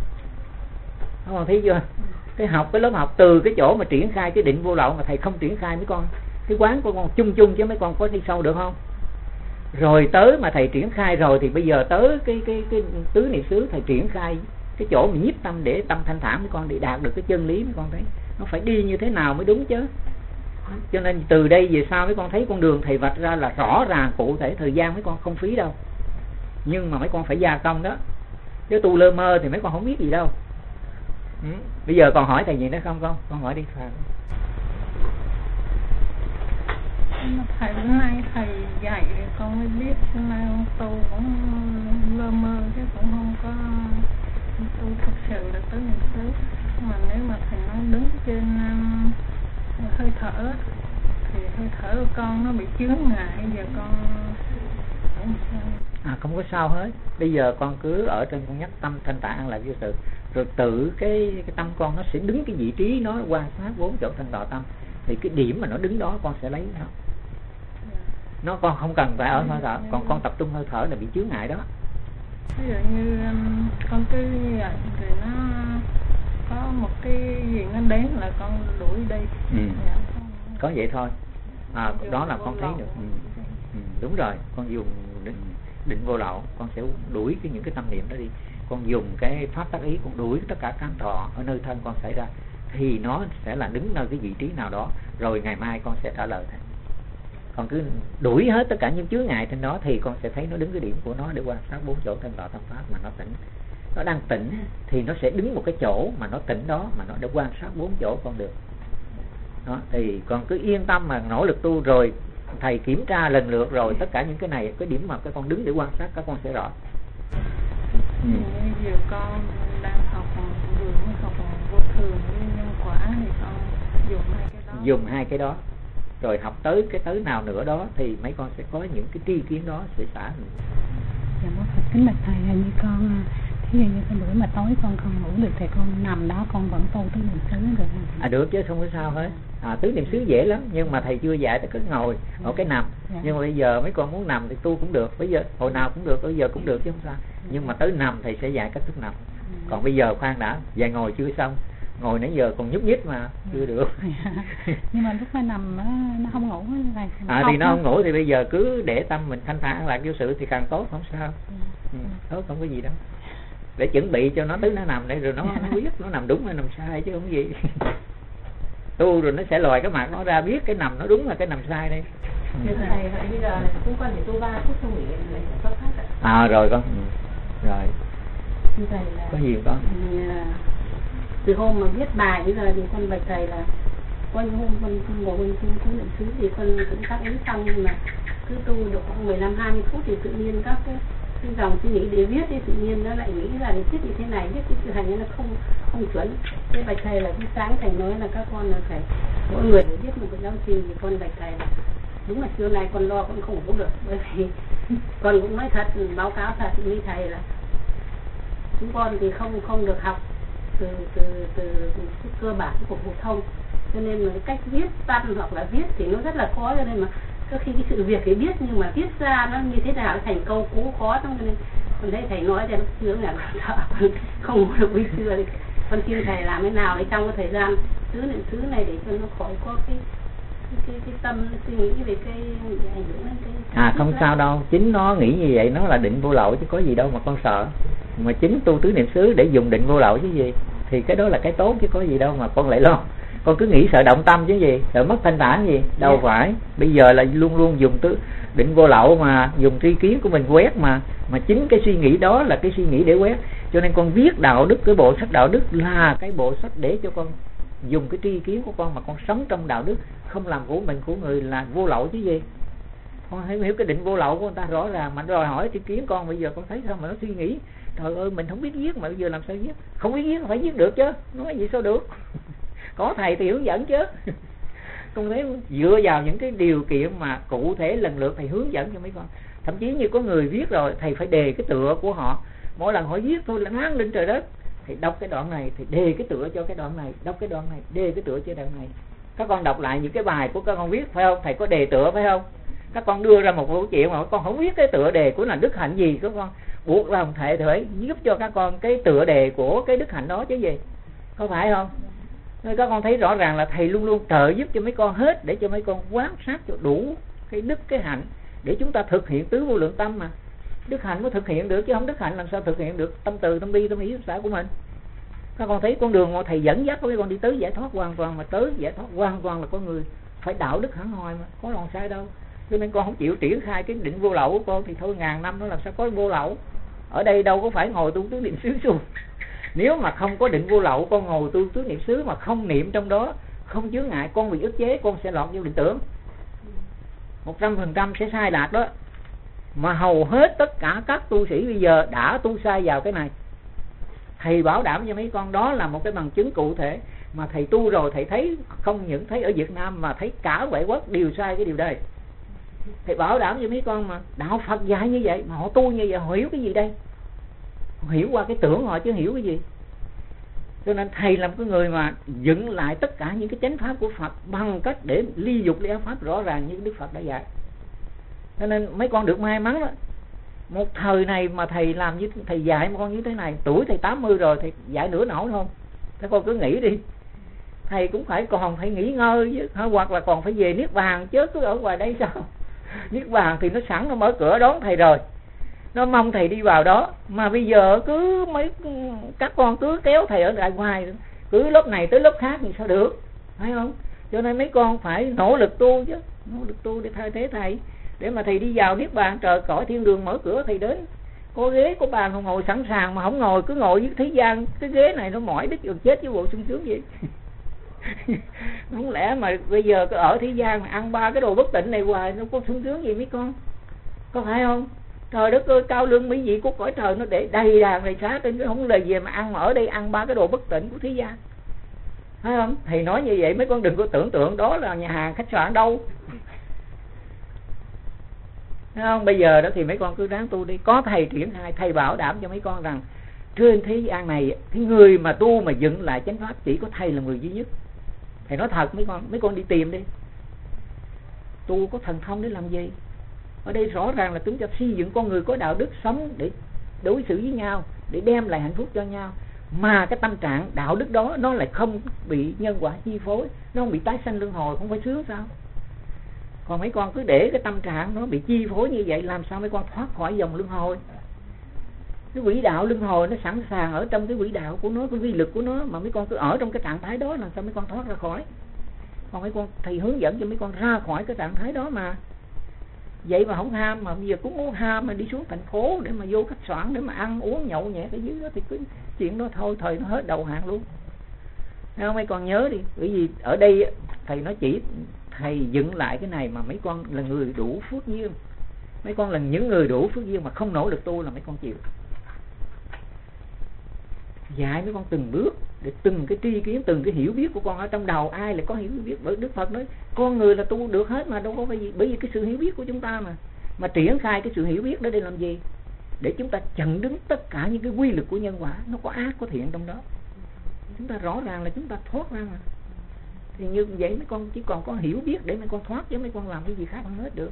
Mấy con thấy chưa? Cái lớp học từ cái chỗ mà triển khai cái định vô lậu mà thầy không triển khai mấy con, cái quán của con chung chứ mấy con có đi sâu được không? Rồi tới mà thầy triển khai rồi thì bây giờ tới cái tứ niệm xứ thầy triển khai cái chỗ mà nhiếp tâm để tâm thanh thản mấy con để đạt được cái chân lý. Mấy con thấy nó phải đi như thế nào mới đúng chứ. Cho nên từ đây về sau mấy con thấy con đường thầy vạch ra là rõ ràng cụ thể, thời gian mấy con không phí đâu, nhưng mà mấy con phải gia công đó, chứ tu lơ mơ thì mấy con không biết gì đâu. Bây giờ còn hỏi thầy gì nữa không con hỏi đi. Thầy bữa nay thầy dạy con mới biết, bữa nay con tu cũng lơ mơ chứ cũng không có tu thực sự là tứ niệm xứ. Mà nếu mà thầy nói đứng trên hơi thở thì hơi thở của con nó bị chướng ngại, giờ con không có sao hết. Bây giờ con cứ ở trên con nhắc tâm thanh thản an lạc vô sự, rồi tự cái tâm con nó sẽ đứng cái vị trí nó quan sát 4 chỗ thanh tọa tâm, thì cái điểm mà nó đứng đó con sẽ lấy nó con không cần phải ở hơi thở, còn con tập trung hơi thở là bị chướng ngại đó. Ví dụ như con cứ như vậy thì nó có một cái gì nó đến là con đuổi đi. Dạ, có vậy thôi. Đó là con thấy được. Đúng rồi, con dùng định vô lậu, con sẽ đuổi những cái tâm niệm đó đi. Con dùng cái pháp tác ý, con đuổi tất cả các thọ ở nơi thân con xảy ra, thì nó sẽ là đứng nơi cái vị trí nào đó, rồi ngày mai con sẽ trả lời thầy. Con cứ đuổi hết tất cả những chướng ngại trên đó thì con sẽ thấy nó đứng cái điểm của nó để quan sát 4 chỗ thanh tọa tâm pháp mà nó tỉnh. Nó đang tỉnh thì nó sẽ đứng một cái chỗ mà nó tỉnh đó, mà nó đã quan sát 4 chỗ con được. Đó, thì con cứ yên tâm mà nỗ lực tu, rồi thầy kiểm tra lần lượt rồi tất cả những cái này, cái điểm mà các con đứng để quan sát các con sẽ rõ. Giờ con đang học vừa mới học vô thường với nhân quả thì con dùng hai cái đó. Dùng hai cái đó, rồi học tới cái tới nào nữa đó thì mấy con sẽ có những cái tri kiến đó sẽ xả. Dạ Phật kính bạch thầy, như con thí dụ như cái bữa mà tối con không ngủ được thì con nằm đó con vẫn tu tứ niệm xứ được. Được chứ, không có sao hết. Tứ niệm xứ dễ lắm, nhưng mà thầy chưa dạy tới cái ngồi, ở cái nằm. Nhưng mà bây giờ mấy con muốn nằm thì tu cũng được, bây giờ hồi nào cũng được, bây giờ cũng được chứ không sao. Nhưng mà tới nằm thầy sẽ dạy cách thức nằm. Còn bây giờ khoan đã, dạy ngồi chưa xong, ngồi nãy giờ còn nhúc nhích mà chưa được. Nhưng mà lúc mà nằm nó không ngủ này. Thì nó không ngủ thì bây giờ cứ để tâm mình thanh thản an lạc vô sự thì càng tốt, không sao. Tốt, không có gì đâu. Để chuẩn bị cho nó tới nó nằm đây, rồi nó biết nó nằm đúng hay nằm sai chứ không gì. Tu rồi nó sẽ lòi cái mặt nó ra biết cái nằm nó đúng là cái nằm sai đây. Thầy bây giờ cũng con để tu 3 phút xong nghỉ lại có phát. Rồi con. Rồi. Như thầy là có gì con? Từ hôm mà viết bài bây giờ thì con bạch thầy là có những hôm con ngồi bên tứ niệm xứ thì con cũng tác ý xong, nhưng mà cứ tu được khoảng 15-20 phút thì tự nhiên các cái dòng suy nghĩ để viết thì tự nhiên nó lại nghĩ là để viết như thế này, viết cái chữ hành nó không chuẩn. Thế bạch thầy là cái sáng thầy nói là các con là phải mỗi người phải viết một cái giáo trình, thì con bạch thầy là đúng là xưa nay con lo con không ngủ được, bởi vì con cũng nói thật, báo cáo thật với thầy là chúng con thì không được học từ cơ bản của phổ thông, cho nên là cách viết văn hoặc là viết thì nó rất là khó, cho nên mà có khi cái sự việc thì biết nhưng mà viết ra nó như thế nào thành câu cú khó, cho nên con thấy thầy nói ra lúc xưa là con sợ con không ngủ được bây xưa, thì con xin thầy làm thế nào để trong cái thời gian tứ niệm xứ này để cho nó khỏi có cái tâm suy nghĩ về cái ảnh hưởng đến cái không sao đâu, chính nó nghĩ như vậy nó là định vô lậu chứ có gì đâu mà con sợ. Mà chính tu tứ niệm xứ để dùng định vô lậu chứ gì, thì cái đó là cái tốt chứ có gì đâu mà con lại lo. Con cứ nghĩ sợ động tâm chứ gì, sợ mất thanh tản gì đâu. Phải bây giờ là luôn luôn dùng định vô lậu, mà dùng tri kiến của mình quét mà chính cái suy nghĩ đó là cái suy nghĩ để quét. Cho nên con viết đạo đức, cái bộ sách đạo đức là cái bộ sách để cho con dùng cái tri kiến của con mà con sống trong đạo đức, không làm của mình của người là vô lậu chứ gì. Con hiểu cái định vô lậu của người ta rõ ràng, mà đòi hỏi tri kiến con bây giờ con thấy sao mà nó suy nghĩ trời ơi mình không biết viết mà bây giờ làm sao viết, không biết viết phải viết được chứ, nói gì sao được. Có thầy thì hướng dẫn chứ. Con thấy dựa vào những cái điều kiện mà cụ thể lần lượt thầy hướng dẫn cho mấy con. Thậm chí như có người viết rồi thầy phải đề cái tựa của họ, mỗi lần họ viết thôi là ngang lên trời đất. Thì đọc cái đoạn này thì đề cái tựa cho cái đoạn này, đọc cái đoạn này đề cái tựa cho đoạn này. Các con đọc lại những cái bài của các con viết phải không, thầy có đề tựa phải không. Các con đưa ra một câu chuyện mà các con không biết cái tựa đề của là đức hạnh gì, các con buộc lòng thầy phải giúp cho các con cái tựa đề của cái đức hạnh đó chứ gì, có phải không? Nên các con thấy rõ ràng là thầy luôn luôn trợ giúp cho mấy con hết, để cho mấy con quan sát cho đủ cái đức cái hạnh để chúng ta thực hiện tứ vô lượng tâm. Mà đức hạnh mới thực hiện được, chứ không đức hạnh làm sao thực hiện được tâm từ tâm bi tâm ý tâm xã của mình. Các con thấy con đường mà thầy dẫn dắt mấy con đi tới giải thoát hoàn toàn, mà tới giải thoát hoàn toàn là có người phải đạo đức hẳn hoi mà, có lòng sai đâu. Cho nên con không chịu triển khai cái định vô lậu của con thì thôi, ngàn năm nó làm sao có vô lậu. Ở đây đâu có phải ngồi tu tứ niệm xứ suông. Nếu mà không có định vô lậu, con ngồi tu tứ niệm xứ mà không niệm trong đó, không chướng ngại, con bị ức chế, con sẽ lọt vô định tưởng 100% sẽ sai lạc đó. Mà hầu hết tất cả các tu sĩ bây giờ đã tu sai vào cái này. Thầy bảo đảm cho mấy con đó là một cái bằng chứng cụ thể mà thầy tu rồi thầy thấy, không những thấy ở Việt Nam mà thấy cả ngoại quốc đều sai cái điều đây. Thầy bảo đảm cho mấy con mà đạo Phật dạy như vậy mà họ tu như vậy, họ hiểu cái gì đây? Họ hiểu qua cái tưởng họ chứ hiểu cái gì. Cho nên thầy là một cái người mà dựng lại tất cả những cái chánh pháp của Phật bằng cách để ly dục ly ác pháp rõ ràng như Đức Phật đã dạy. Cho nên mấy con được may mắn đó. Một thời này mà thầy làm như thầy dạy một con như thế này, tuổi thầy 80 rồi, thầy dạy nửa nổi không? Thế con cứ nghĩ đi, thầy cũng phải còn phải nghỉ ngơi chứ, hoặc là còn phải về Niết Bàn chứ, cứ ở ngoài đây sao? Niết Bàn thì nó sẵn, nó mở cửa đón thầy rồi, nó mong thầy đi vào đó. Mà bây giờ cứ mấy các con cứ kéo thầy ở lại ngoài, cứ lớp này tới lớp khác thì sao được, phải không? Cho nên mấy con phải nỗ lực tu chứ, nỗ lực tu để thay thế thầy, để mà thầy đi vào Niết Bàn, trời cõi thiên đường mở cửa thầy đến. Có ghế có bàn không ngồi sẵn sàng mà không ngồi, cứ ngồi với thế gian, cái ghế này nó mỏi đứt gần chết chứ bộ sung sướng gì. Không lẽ mà bây giờ cứ ở thế gian mà ăn ba cái đồ bất tịnh này hoài, nó có sung sướng gì mấy con, có phải không? Trời đất ơi, cao lương mỹ vị của cõi trời nó để đầy đàn đầy xá trên, không lời về mà ăn, mà ở đây ăn ba cái đồ bất tịnh của thế gian, phải không? Thầy nói như vậy mấy con đừng có tưởng tượng đó là nhà hàng khách sạn đâu, thấy không? Bây giờ đó thì mấy con cứ ráng tu đi, có thầy triển khai, thầy bảo đảm cho mấy con rằng trên thế gian này cái người mà tu mà dựng lại chánh pháp chỉ có thầy là người duy nhất. Thầy nói thật mấy con đi tìm đi, tu có thần thông để làm gì? Ở đây rõ ràng là chúng ta xây dựng con người có đạo đức sống để đối xử với nhau, để đem lại hạnh phúc cho nhau. Mà cái tâm trạng đạo đức đó nó lại không bị nhân quả chi phối, nó không bị tái sanh luân hồi, không phải sướng sao? Còn mấy con cứ để cái tâm trạng nó bị chi phối như vậy, làm sao mấy con thoát khỏi dòng luân hồi? Cái quỹ đạo luân hồi nó sẵn sàng ở trong cái quỹ đạo của nó, cái vi lực của nó, mà mấy con cứ ở trong cái trạng thái đó làm sao mấy con thoát ra khỏi? Còn mấy con thầy hướng dẫn cho mấy con ra khỏi cái trạng thái đó mà. Vậy mà không ham, mà bây giờ cũng muốn ham mà đi xuống thành phố để mà vô khách sạn để mà ăn uống nhậu nhẹt cái dưới đó thì cứ chuyện đó thôi, thời nó hết đầu hàng luôn. Thấy không? Mấy con nhớ đi, bởi vì ở đây thầy nói chỉ thầy dựng lại cái này mà mấy con là người đủ phước duyên. Mấy con là những người đủ phước duyên mà không nỗ lực tu là mấy con chịu. Dạy mấy con từng bước để từng cái tri kiến, từng cái hiểu biết của con ở trong đầu. Ai lại có hiểu biết? Bởi Đức Phật nói con người là tu được hết mà, đâu có phải gì. Bởi vì cái sự hiểu biết của chúng ta mà triển khai cái sự hiểu biết đó để làm gì? Để chúng ta chặn đứng tất cả những cái quy lực của nhân quả, nó có ác có thiện trong đó. Chúng ta rõ ràng là chúng ta thoát ra mà. Thì như vậy mấy con chỉ còn có hiểu biết để mấy con thoát, chứ mấy con làm cái gì khác không hết được.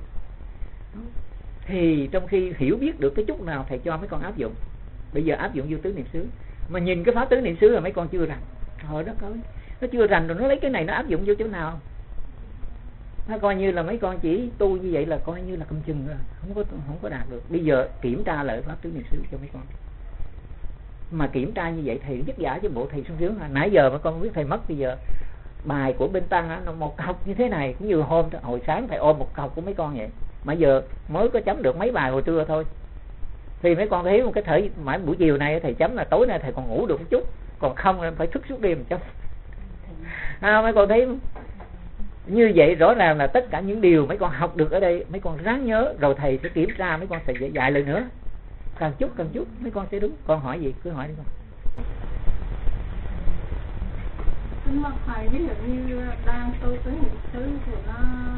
Thì trong khi hiểu biết được cái chút nào thầy cho mấy con áp dụng. Bây giờ áp dụng vô tứ niệm xứ, mà nhìn cái pháp tứ niệm xứ là mấy con chưa rành. Trời đất ơi, nó chưa rành rồi nó lấy cái này nó áp dụng vô chỗ nào? Nó coi như là mấy con chỉ tu như vậy là coi như là cầm chừng rồi, không có đạt được. Bây giờ kiểm tra lại pháp tứ niệm xứ cho mấy con. Mà kiểm tra như vậy thầy dứt giả chứ bộ thầy sung sướng. Nãy giờ mấy con biết thầy mất, bây giờ bài của bên Tăng á, nó một cọc như thế này, cũng như hồi sáng thầy ôm một cọc của mấy con vậy. Mà giờ mới có chấm được mấy bài hồi trưa thôi. Thì mấy con thấy một cái thời mãi buổi chiều này thầy chấm là tối nay thầy còn ngủ được một chút, còn không em phải thức suốt đêm chấm. Mấy con thấy như vậy rõ ràng là tất cả những điều mấy con học được ở đây mấy con ráng nhớ, rồi thầy sẽ kiểm tra, mấy con sẽ dạy lại nữa, càng chút mấy con sẽ đúng. Con hỏi gì cứ hỏi đi con. Nhưng mà thầy ví dụ như đang tu tứ niệm xứ thì nó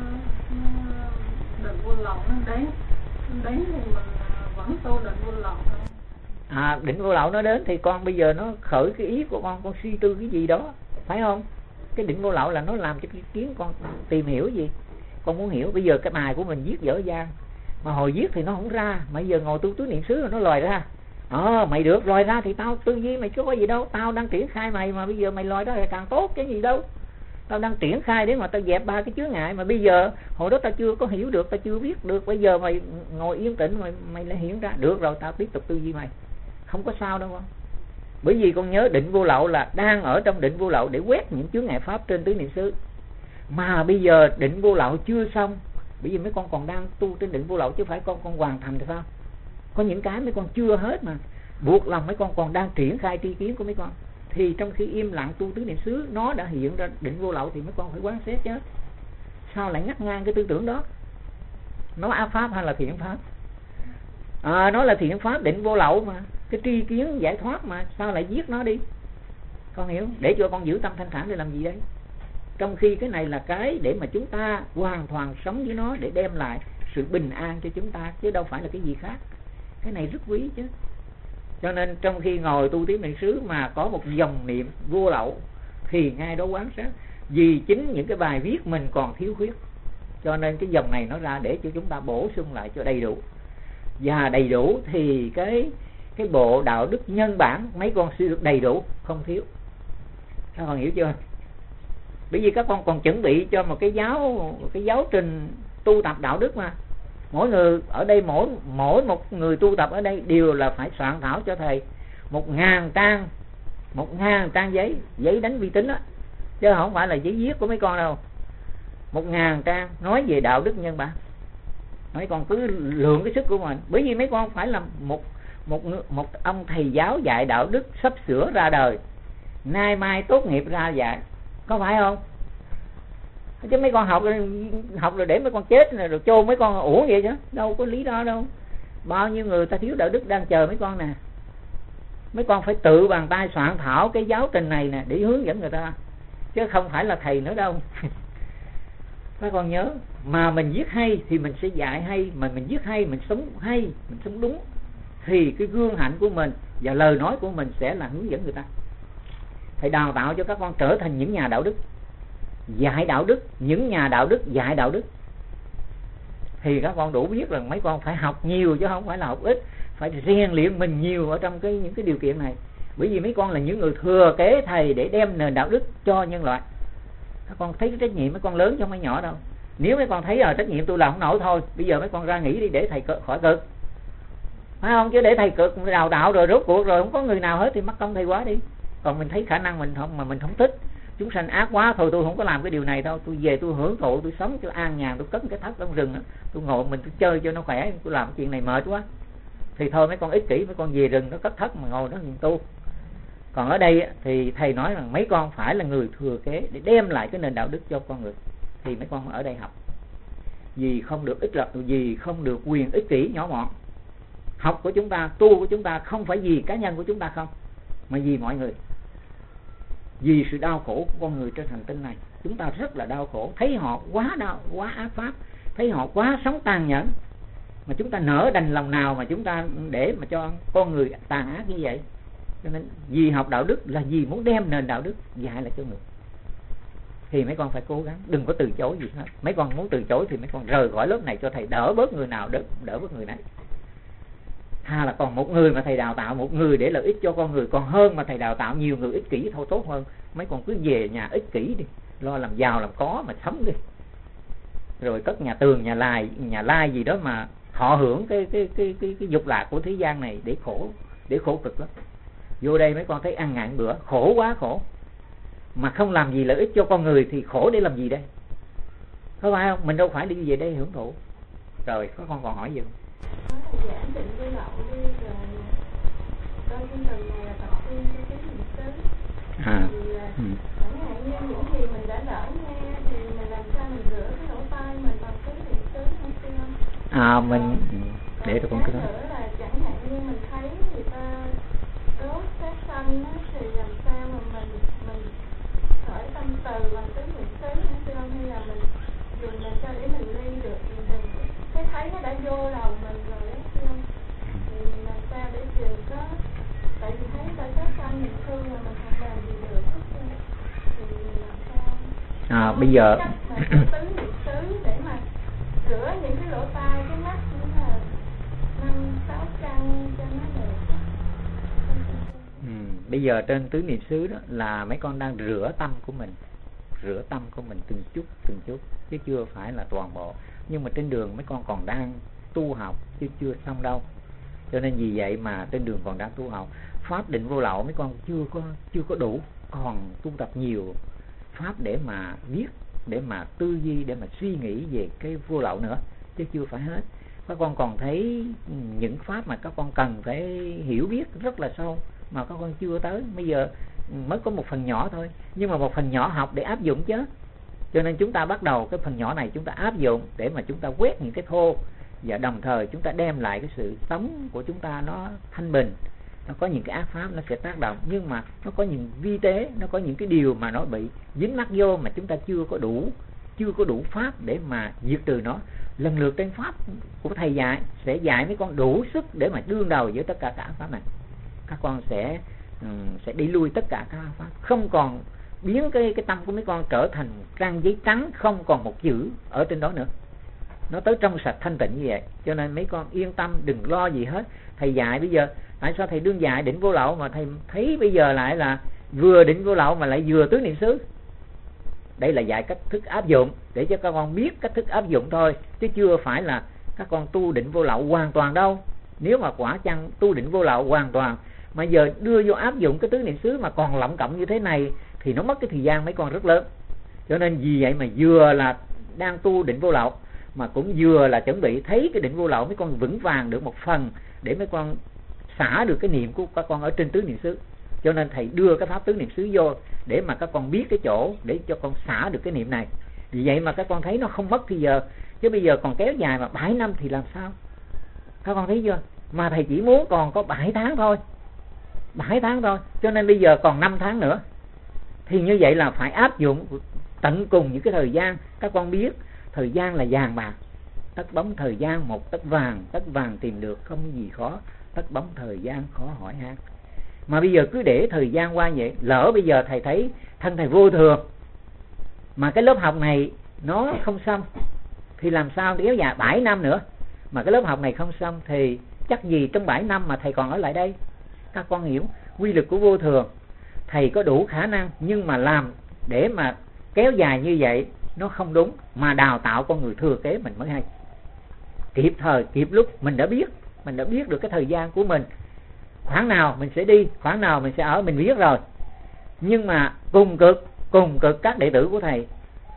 định vô lậu nó đến thì mình vẫn tu định vô lậu thôi. Định vô lậu nó đến thì con bây giờ nó khởi cái ý của con suy tư cái gì đó, phải không? Cái định vô lậu là nó làm cho cái kiến con tìm hiểu gì, con muốn hiểu. Bây giờ cái bài của mình viết dở dang, mà hồi viết thì nó không ra, mà giờ ngồi tu tứ niệm xứ rồi nó lòi ra. Mày được lòi ra thì tao tư duy mày có gì đâu, tao đang triển khai mày mà bây giờ mày lòi ra là càng tốt cái gì đâu. Tao đang triển khai để mà tao dẹp ba cái chướng ngại, mà bây giờ hồi đó tao chưa có hiểu được, tao chưa biết được, bây giờ mày ngồi yên tĩnh mày lại hiện ra được rồi, tao tiếp tục tư duy mày, không có sao đâu con. Bởi vì con nhớ định vô lậu là đang ở trong định vô lậu để quét những chướng ngại pháp trên tứ niệm xứ. Mà bây giờ định vô lậu chưa xong, bởi vì mấy con còn đang tu trên định vô lậu chứ phải con hoàn thành được sao? Có những cái mấy con chưa hết mà buộc lòng mấy con còn đang triển khai tri kiến của mấy con. Thì trong khi im lặng tu tứ niệm xứ, nó đã hiện ra định vô lậu thì mấy con phải quán xét chứ. Sao lại ngắt ngang cái tư tưởng đó? Nó ác pháp hay là thiện pháp? Nó là thiện pháp, định vô lậu mà, cái tri kiến giải thoát mà, sao lại giết nó đi? Con hiểu? Để cho con giữ tâm thanh thản để làm gì đấy? Trong khi cái này là cái để mà chúng ta hoàn toàn sống với nó, để đem lại sự bình an cho chúng ta, chứ đâu phải là cái gì khác. Cái này rất quý chứ. Cho nên trong khi ngồi tu tứ niệm xứ mà có một dòng niệm vô lậu thì ngay đó quán sát. Vì chính những cái bài viết mình còn thiếu khuyết, cho nên cái dòng này nó ra để cho chúng ta bổ sung lại cho đầy đủ. Và đầy đủ thì cái bộ đạo đức nhân bản mấy con sẽ được đầy đủ, không thiếu. Các con hiểu chưa? Bởi vì các con còn chuẩn bị cho một cái giáo trình tu tập đạo đức mà. Mỗi người ở đây, mỗi một người tu tập ở đây đều là phải soạn thảo cho thầy 1000 trang giấy đánh vi tính đó, chứ không phải là giấy viết của mấy con đâu. 1000 trang nói về đạo đức nhân bản. Mấy con cứ lượng cái sức của mình, bởi vì mấy con phải là một ông thầy giáo dạy đạo đức sắp sửa ra đời, nay mai tốt nghiệp ra dạy, có phải không? Chứ mấy con học rồi để mấy con chết rồi chôn mấy con uổng vậy chứ, đâu có lý do đâu. Bao nhiêu người ta thiếu đạo đức đang chờ mấy con nè. Mấy con phải tự bàn tay soạn thảo cái giáo trình này nè để hướng dẫn người ta, chứ không phải là thầy nữa đâu. Các con nhớ, mà mình viết hay thì mình sẽ dạy hay, mà mình viết hay, mình sống đúng, thì cái gương hạnh của mình và lời nói của mình sẽ là hướng dẫn người ta. Thầy đào tạo cho các con trở thành những nhà đạo đức, dạy đạo đức, những nhà đạo đức dạy đạo đức. Thì các con đủ biết rằng mấy con phải học nhiều chứ không phải là học ít, phải rèn luyện mình nhiều ở trong những cái điều kiện này. Bởi vì mấy con là những người thừa kế thầy để đem nền đạo đức cho nhân loại. Các con thấy cái trách nhiệm mấy con lớn chứ không phải nhỏ đâu. Nếu mấy con thấy trách nhiệm tôi làm không nổi thôi, bây giờ mấy con ra nghỉ đi để thầy khỏi cực, phải không? Chứ để thầy cực đào tạo rồi rốt cuộc rồi không có người nào hết thì mất công thầy quá đi. Còn mình thấy khả năng mình không, mà mình không thích, chúng sanh ác quá thôi, tôi không có làm cái điều này đâu, tôi về tôi hưởng thụ, tôi sống cho an nhàn, tôi cất cái thất trong rừng đó, tôi ngồi mình tôi chơi cho nó khỏe, tôi làm chuyện này mệt quá thì thôi mấy con ích kỷ, mấy con về rừng nó cất thất mà ngồi đó nhìn tu. Còn ở đây thì thầy nói rằng mấy con phải là người thừa kế để đem lại cái nền đạo đức cho con người, thì mấy con ở đây học. Vì không được ích lợi, vì không được quyền ích kỷ nhỏ mọn. Học của chúng ta, tu của chúng ta không phải vì cá nhân của chúng ta không, mà vì mọi người. Vì sự đau khổ của con người trên hành tinh này, chúng ta rất là đau khổ, thấy họ quá đau, quá ác pháp, thấy họ quá sống tàn nhẫn, mà chúng ta nỡ đành lòng nào mà chúng ta để mà cho con người tàn ác như vậy. Cho nên vì học đạo đức là vì muốn đem nền đạo đức dạy lại cho người. Thì mấy con phải cố gắng, đừng có từ chối gì hết. Mấy con muốn từ chối thì mấy con rời khỏi lớp này cho thầy đỡ bớt người nào đỡ bớt người này. Thà là còn một người mà thầy đào tạo một người để lợi ích cho con người, còn hơn mà thầy đào tạo nhiều người ích kỷ thôi tốt hơn. Mấy con cứ về nhà ích kỷ đi, lo làm giàu làm có mà sống đi, rồi cất nhà tường nhà lai gì đó mà thọ hưởng cái dục lạc của thế gian này để khổ cực lắm. Vô đây mấy con thấy ăn ngàn bữa, khổ quá khổ, mà không làm gì lợi ích cho con người thì khổ để làm gì đây? Có phải không? Mình đâu phải đi về đây hưởng thụ. Rồi có con còn hỏi gì không? Có thầy giảng định vô lậu đi, rồi coi trên tầng này là tỏ tiên cho cái hình xứ. Thì chẳng hạn như những gì mình đã lỡ nghe thì mình làm sao mình rửa cái lỗ tai mình bằng cái hình xứ không tiên? Mình để cho con cứ nói. Là chẳng hạn như mình thấy người ta đốt sát sanh thì làm sao mà mình khởi tâm từ bằng cái hình xứ không tiên, hay là mình dùng làm sao để mình ly được, mình cái thấy nó đã vô lòng mình rồi đấy tiên, thì mình làm sao để trừ có, tại vì thấy ta sát sanh mình thương mà mình không làm gì được thì mình làm sao bây giờ tứ niệm xứ để mà rửa những cái lỗ tai, cái mắt cũng là 5-6 căn cho nó đẹp. Bây giờ trên tứ niệm xứ đó là mấy con đang rửa tâm của mình từng chút chứ chưa phải là toàn bộ. Nhưng mà trên đường mấy con còn đang tu học chứ chưa xong đâu. Cho nên vì vậy mà trên đường còn đang tu học. Pháp định vô lậu mấy con chưa có đủ, còn tu tập nhiều pháp để mà viết để mà tư duy, để mà suy nghĩ về cái vô lậu nữa, chứ chưa phải hết. Các con còn thấy những pháp mà các con cần phải hiểu biết rất là sâu mà các con chưa tới. Bây giờ mới có một phần nhỏ thôi, nhưng mà một phần nhỏ học để áp dụng chứ. Cho nên chúng ta bắt đầu cái phần nhỏ này chúng ta áp dụng để mà chúng ta quét những cái thô, và đồng thời chúng ta đem lại cái sự sống của chúng ta nó thanh bình. Nó có những cái ác pháp nó sẽ tác động, nhưng mà nó có những vi tế, nó có những cái điều mà nó bị dính mắc vô mà chúng ta chưa có đủ pháp để mà diệt trừ nó. Lần lượt trên pháp của thầy dạy sẽ dạy mấy con đủ sức để mà đương đầu với tất cả các pháp này. Các con sẽ đi lui tất cả các pháp, không còn biến cái tâm của mấy con trở thành trang giấy trắng, không còn một chữ ở trên đó nữa. Nó tới trong sạch thanh tịnh như vậy. Cho nên mấy con yên tâm, đừng lo gì hết. Thầy dạy bây giờ, tại sao thầy đương dạy định vô lậu mà thầy thấy bây giờ lại là vừa định vô lậu mà lại vừa tứ niệm xứ? Đây là dạy cách thức áp dụng để cho các con biết cách thức áp dụng thôi, chứ chưa phải là các con tu định vô lậu hoàn toàn đâu. Nếu mà quả chăng tu định vô lậu hoàn toàn mà giờ đưa vô áp dụng cái tứ niệm xứ mà còn lộng cộng như thế này thì nó mất cái thời gian mấy con rất lớn. Cho nên vì vậy mà vừa là đang tu định vô lậu mà cũng vừa là chuẩn bị thấy cái định vô lậu, mấy con vững vàng được một phần để mấy con xả được cái niệm của các con ở trên tứ niệm xứ. Cho nên thầy đưa cái pháp tứ niệm xứ vô để mà các con biết cái chỗ để cho con xả được cái niệm này. Vì vậy mà các con thấy nó không mất thì giờ, chứ bây giờ còn kéo dài mà 7 năm thì làm sao? Các con thấy chưa? Mà thầy chỉ muốn còn có 7 tháng thôi. 7 tháng thôi. Cho nên bây giờ còn 5 tháng nữa. Thì như vậy là phải áp dụng tận cùng những cái thời gian. Các con biết thời gian là vàng bạc. Tất bóng thời gian một tấc vàng tìm được không gì khó. Tất bóng thời gian khó hỏi han. Mà bây giờ cứ để thời gian qua vậy, lỡ bây giờ thầy thấy thân thầy vô thường mà cái lớp học này nó không xong thì làm sao kéo dài 7 năm nữa. Mà cái lớp học này không xong thì chắc gì trong 7 năm mà thầy còn ở lại đây. Các con hiểu quy luật của vô thường. Thầy có đủ khả năng, nhưng mà làm để mà kéo dài như vậy nó không đúng. Mà đào tạo con người thừa kế mình mới hay. Kịp thời, kịp lúc mình đã biết được cái thời gian của mình. Khoảng nào mình sẽ đi, khoảng nào mình sẽ ở, mình biết rồi. Nhưng mà cùng cực các đệ tử của thầy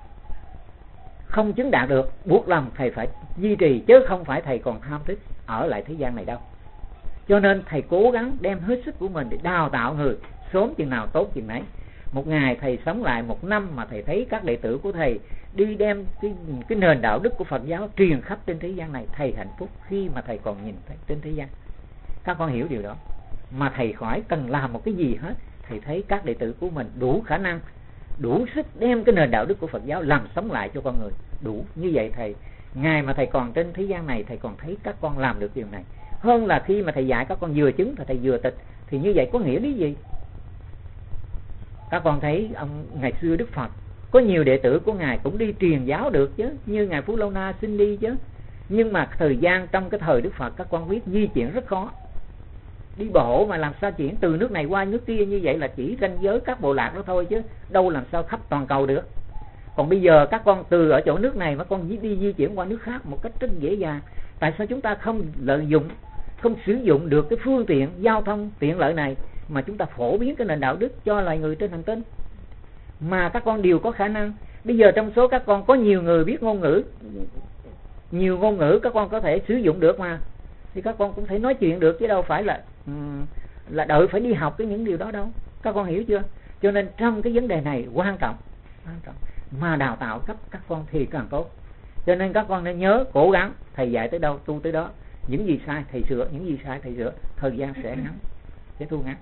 không chứng đạt được, buộc lòng thầy phải duy trì, chứ không phải thầy còn tham thích ở lại thế gian này đâu. Cho nên thầy cố gắng đem hết sức của mình để đào tạo người, sớm chừng nào tốt chừng nấy. Một ngày thầy sống lại 1 năm mà thầy thấy các đệ tử của thầy đi đem cái nền đạo đức của Phật giáo truyền khắp trên thế gian này, thầy hạnh phúc khi mà thầy còn nhìn thấy trên thế gian. Các con hiểu điều đó. Mà thầy khỏi cần làm một cái gì hết. Thầy thấy các đệ tử của mình đủ khả năng, đủ sức đem cái nền đạo đức của Phật giáo làm sống lại cho con người. Đủ. Như vậy thầy, ngày mà thầy còn trên thế gian này, thầy còn thấy các con làm được điều này. Hơn là khi mà thầy dạy các con vừa chứng thì thầy vừa tịch. Thì như vậy có nghĩa lý gì? Các con thấy ngày xưa Đức Phật có nhiều đệ tử của Ngài cũng đi truyền giáo được chứ. Như Ngài Phú Lâu Na xin đi chứ. Nhưng mà thời gian trong cái thời Đức Phật các con biết di chuyển rất khó. Đi bộ mà làm sao chuyển từ nước này qua nước kia, như vậy là chỉ ranh giới các bộ lạc đó thôi, chứ đâu làm sao khắp toàn cầu được. Còn bây giờ các con từ ở chỗ nước này mà con đi di chuyển qua nước khác một cách rất dễ dàng. Tại sao chúng ta không lợi dụng, không sử dụng được cái phương tiện giao thông tiện lợi này mà chúng ta phổ biến cái nền đạo đức cho loài người trên hành tinh? Mà các con đều có khả năng. Bây giờ trong số các con có nhiều người biết ngôn ngữ, nhiều ngôn ngữ các con có thể sử dụng được mà, thì các con cũng thể nói chuyện được, chứ đâu phải là đợi phải đi học cái những điều đó đâu. Các con hiểu chưa? Cho nên trong cái vấn đề này quan trọng mà đào tạo cấp các con thì càng tốt. Cho nên các con nên nhớ cố gắng, thầy dạy tới đâu tu tới đó. Những gì sai thầy sửa, những gì sai thầy sửa, thời gian sẽ ngắn, sẽ thu ngắn.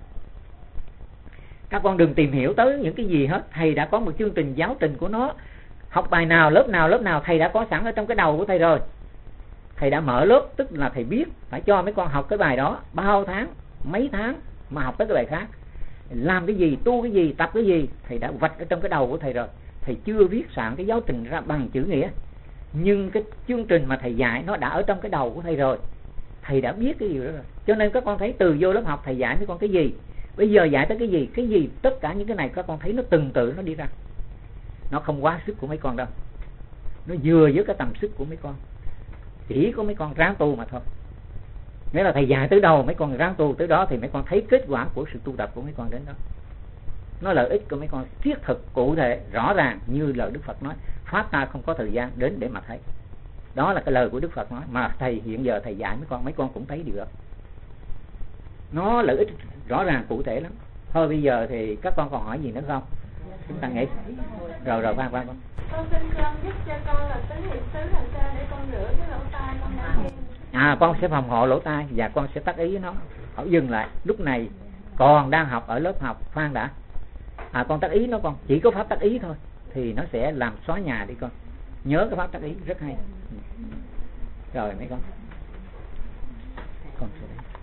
Các con đừng tìm hiểu tới những cái gì hết. Thầy đã có một chương trình giáo trình của nó. Học bài nào, lớp nào thầy đã có sẵn ở trong cái đầu của thầy rồi. Thầy đã mở lớp, tức là thầy biết phải cho mấy con học cái bài đó bao tháng, mấy tháng mà học tới cái bài khác. Làm cái gì, tu cái gì, tập cái gì, thầy đã vạch ở trong cái đầu của thầy rồi. Thầy chưa viết soạn cái giáo trình ra bằng chữ nghĩa, nhưng cái chương trình mà thầy dạy nó đã ở trong cái đầu của thầy rồi. Thầy đã biết cái điều đó rồi. Cho nên các con thấy từ vô lớp học thầy dạy mấy con cái gì, bây giờ dạy tới cái gì, tất cả những cái này các con thấy nó từng tự nó đi ra. Nó không quá sức của mấy con đâu, nó vừa với cái tầm sức của mấy con. Chỉ có mấy con ráng tu mà thôi. Nghĩa là thầy dạy tới đâu mấy con ráng tu tới đó, thì mấy con thấy kết quả của sự tu tập của mấy con đến đó. Nó lợi ích của mấy con thiết thực, cụ thể, rõ ràng như lời Đức Phật nói. pháp ta không có thời gian đến để mà thấy. Đó là cái lời của Đức Phật nói, mà thầy hiện giờ thầy dạy mấy con cũng thấy được. Nó lợi ích rõ ràng cụ thể lắm. Thôi bây giờ thì các con còn hỏi gì nữa không? Chúng ta nghĩ. Rồi khoan. Con xin con giúp cho con là tứ niệm xứ làm sao để con rửa cái lỗ tai con đã nghe. Con sẽ phòng hộ lỗ tai và con sẽ tác ý nó. Hỏi dừng lại, lúc này còn đang học ở lớp học, khoan đã. Con tác ý nó con, chỉ có pháp tác ý thôi thì nó sẽ làm xóa nhà đi con. Nhớ cái pháp tác ý rất hay. Rồi mấy con sẽ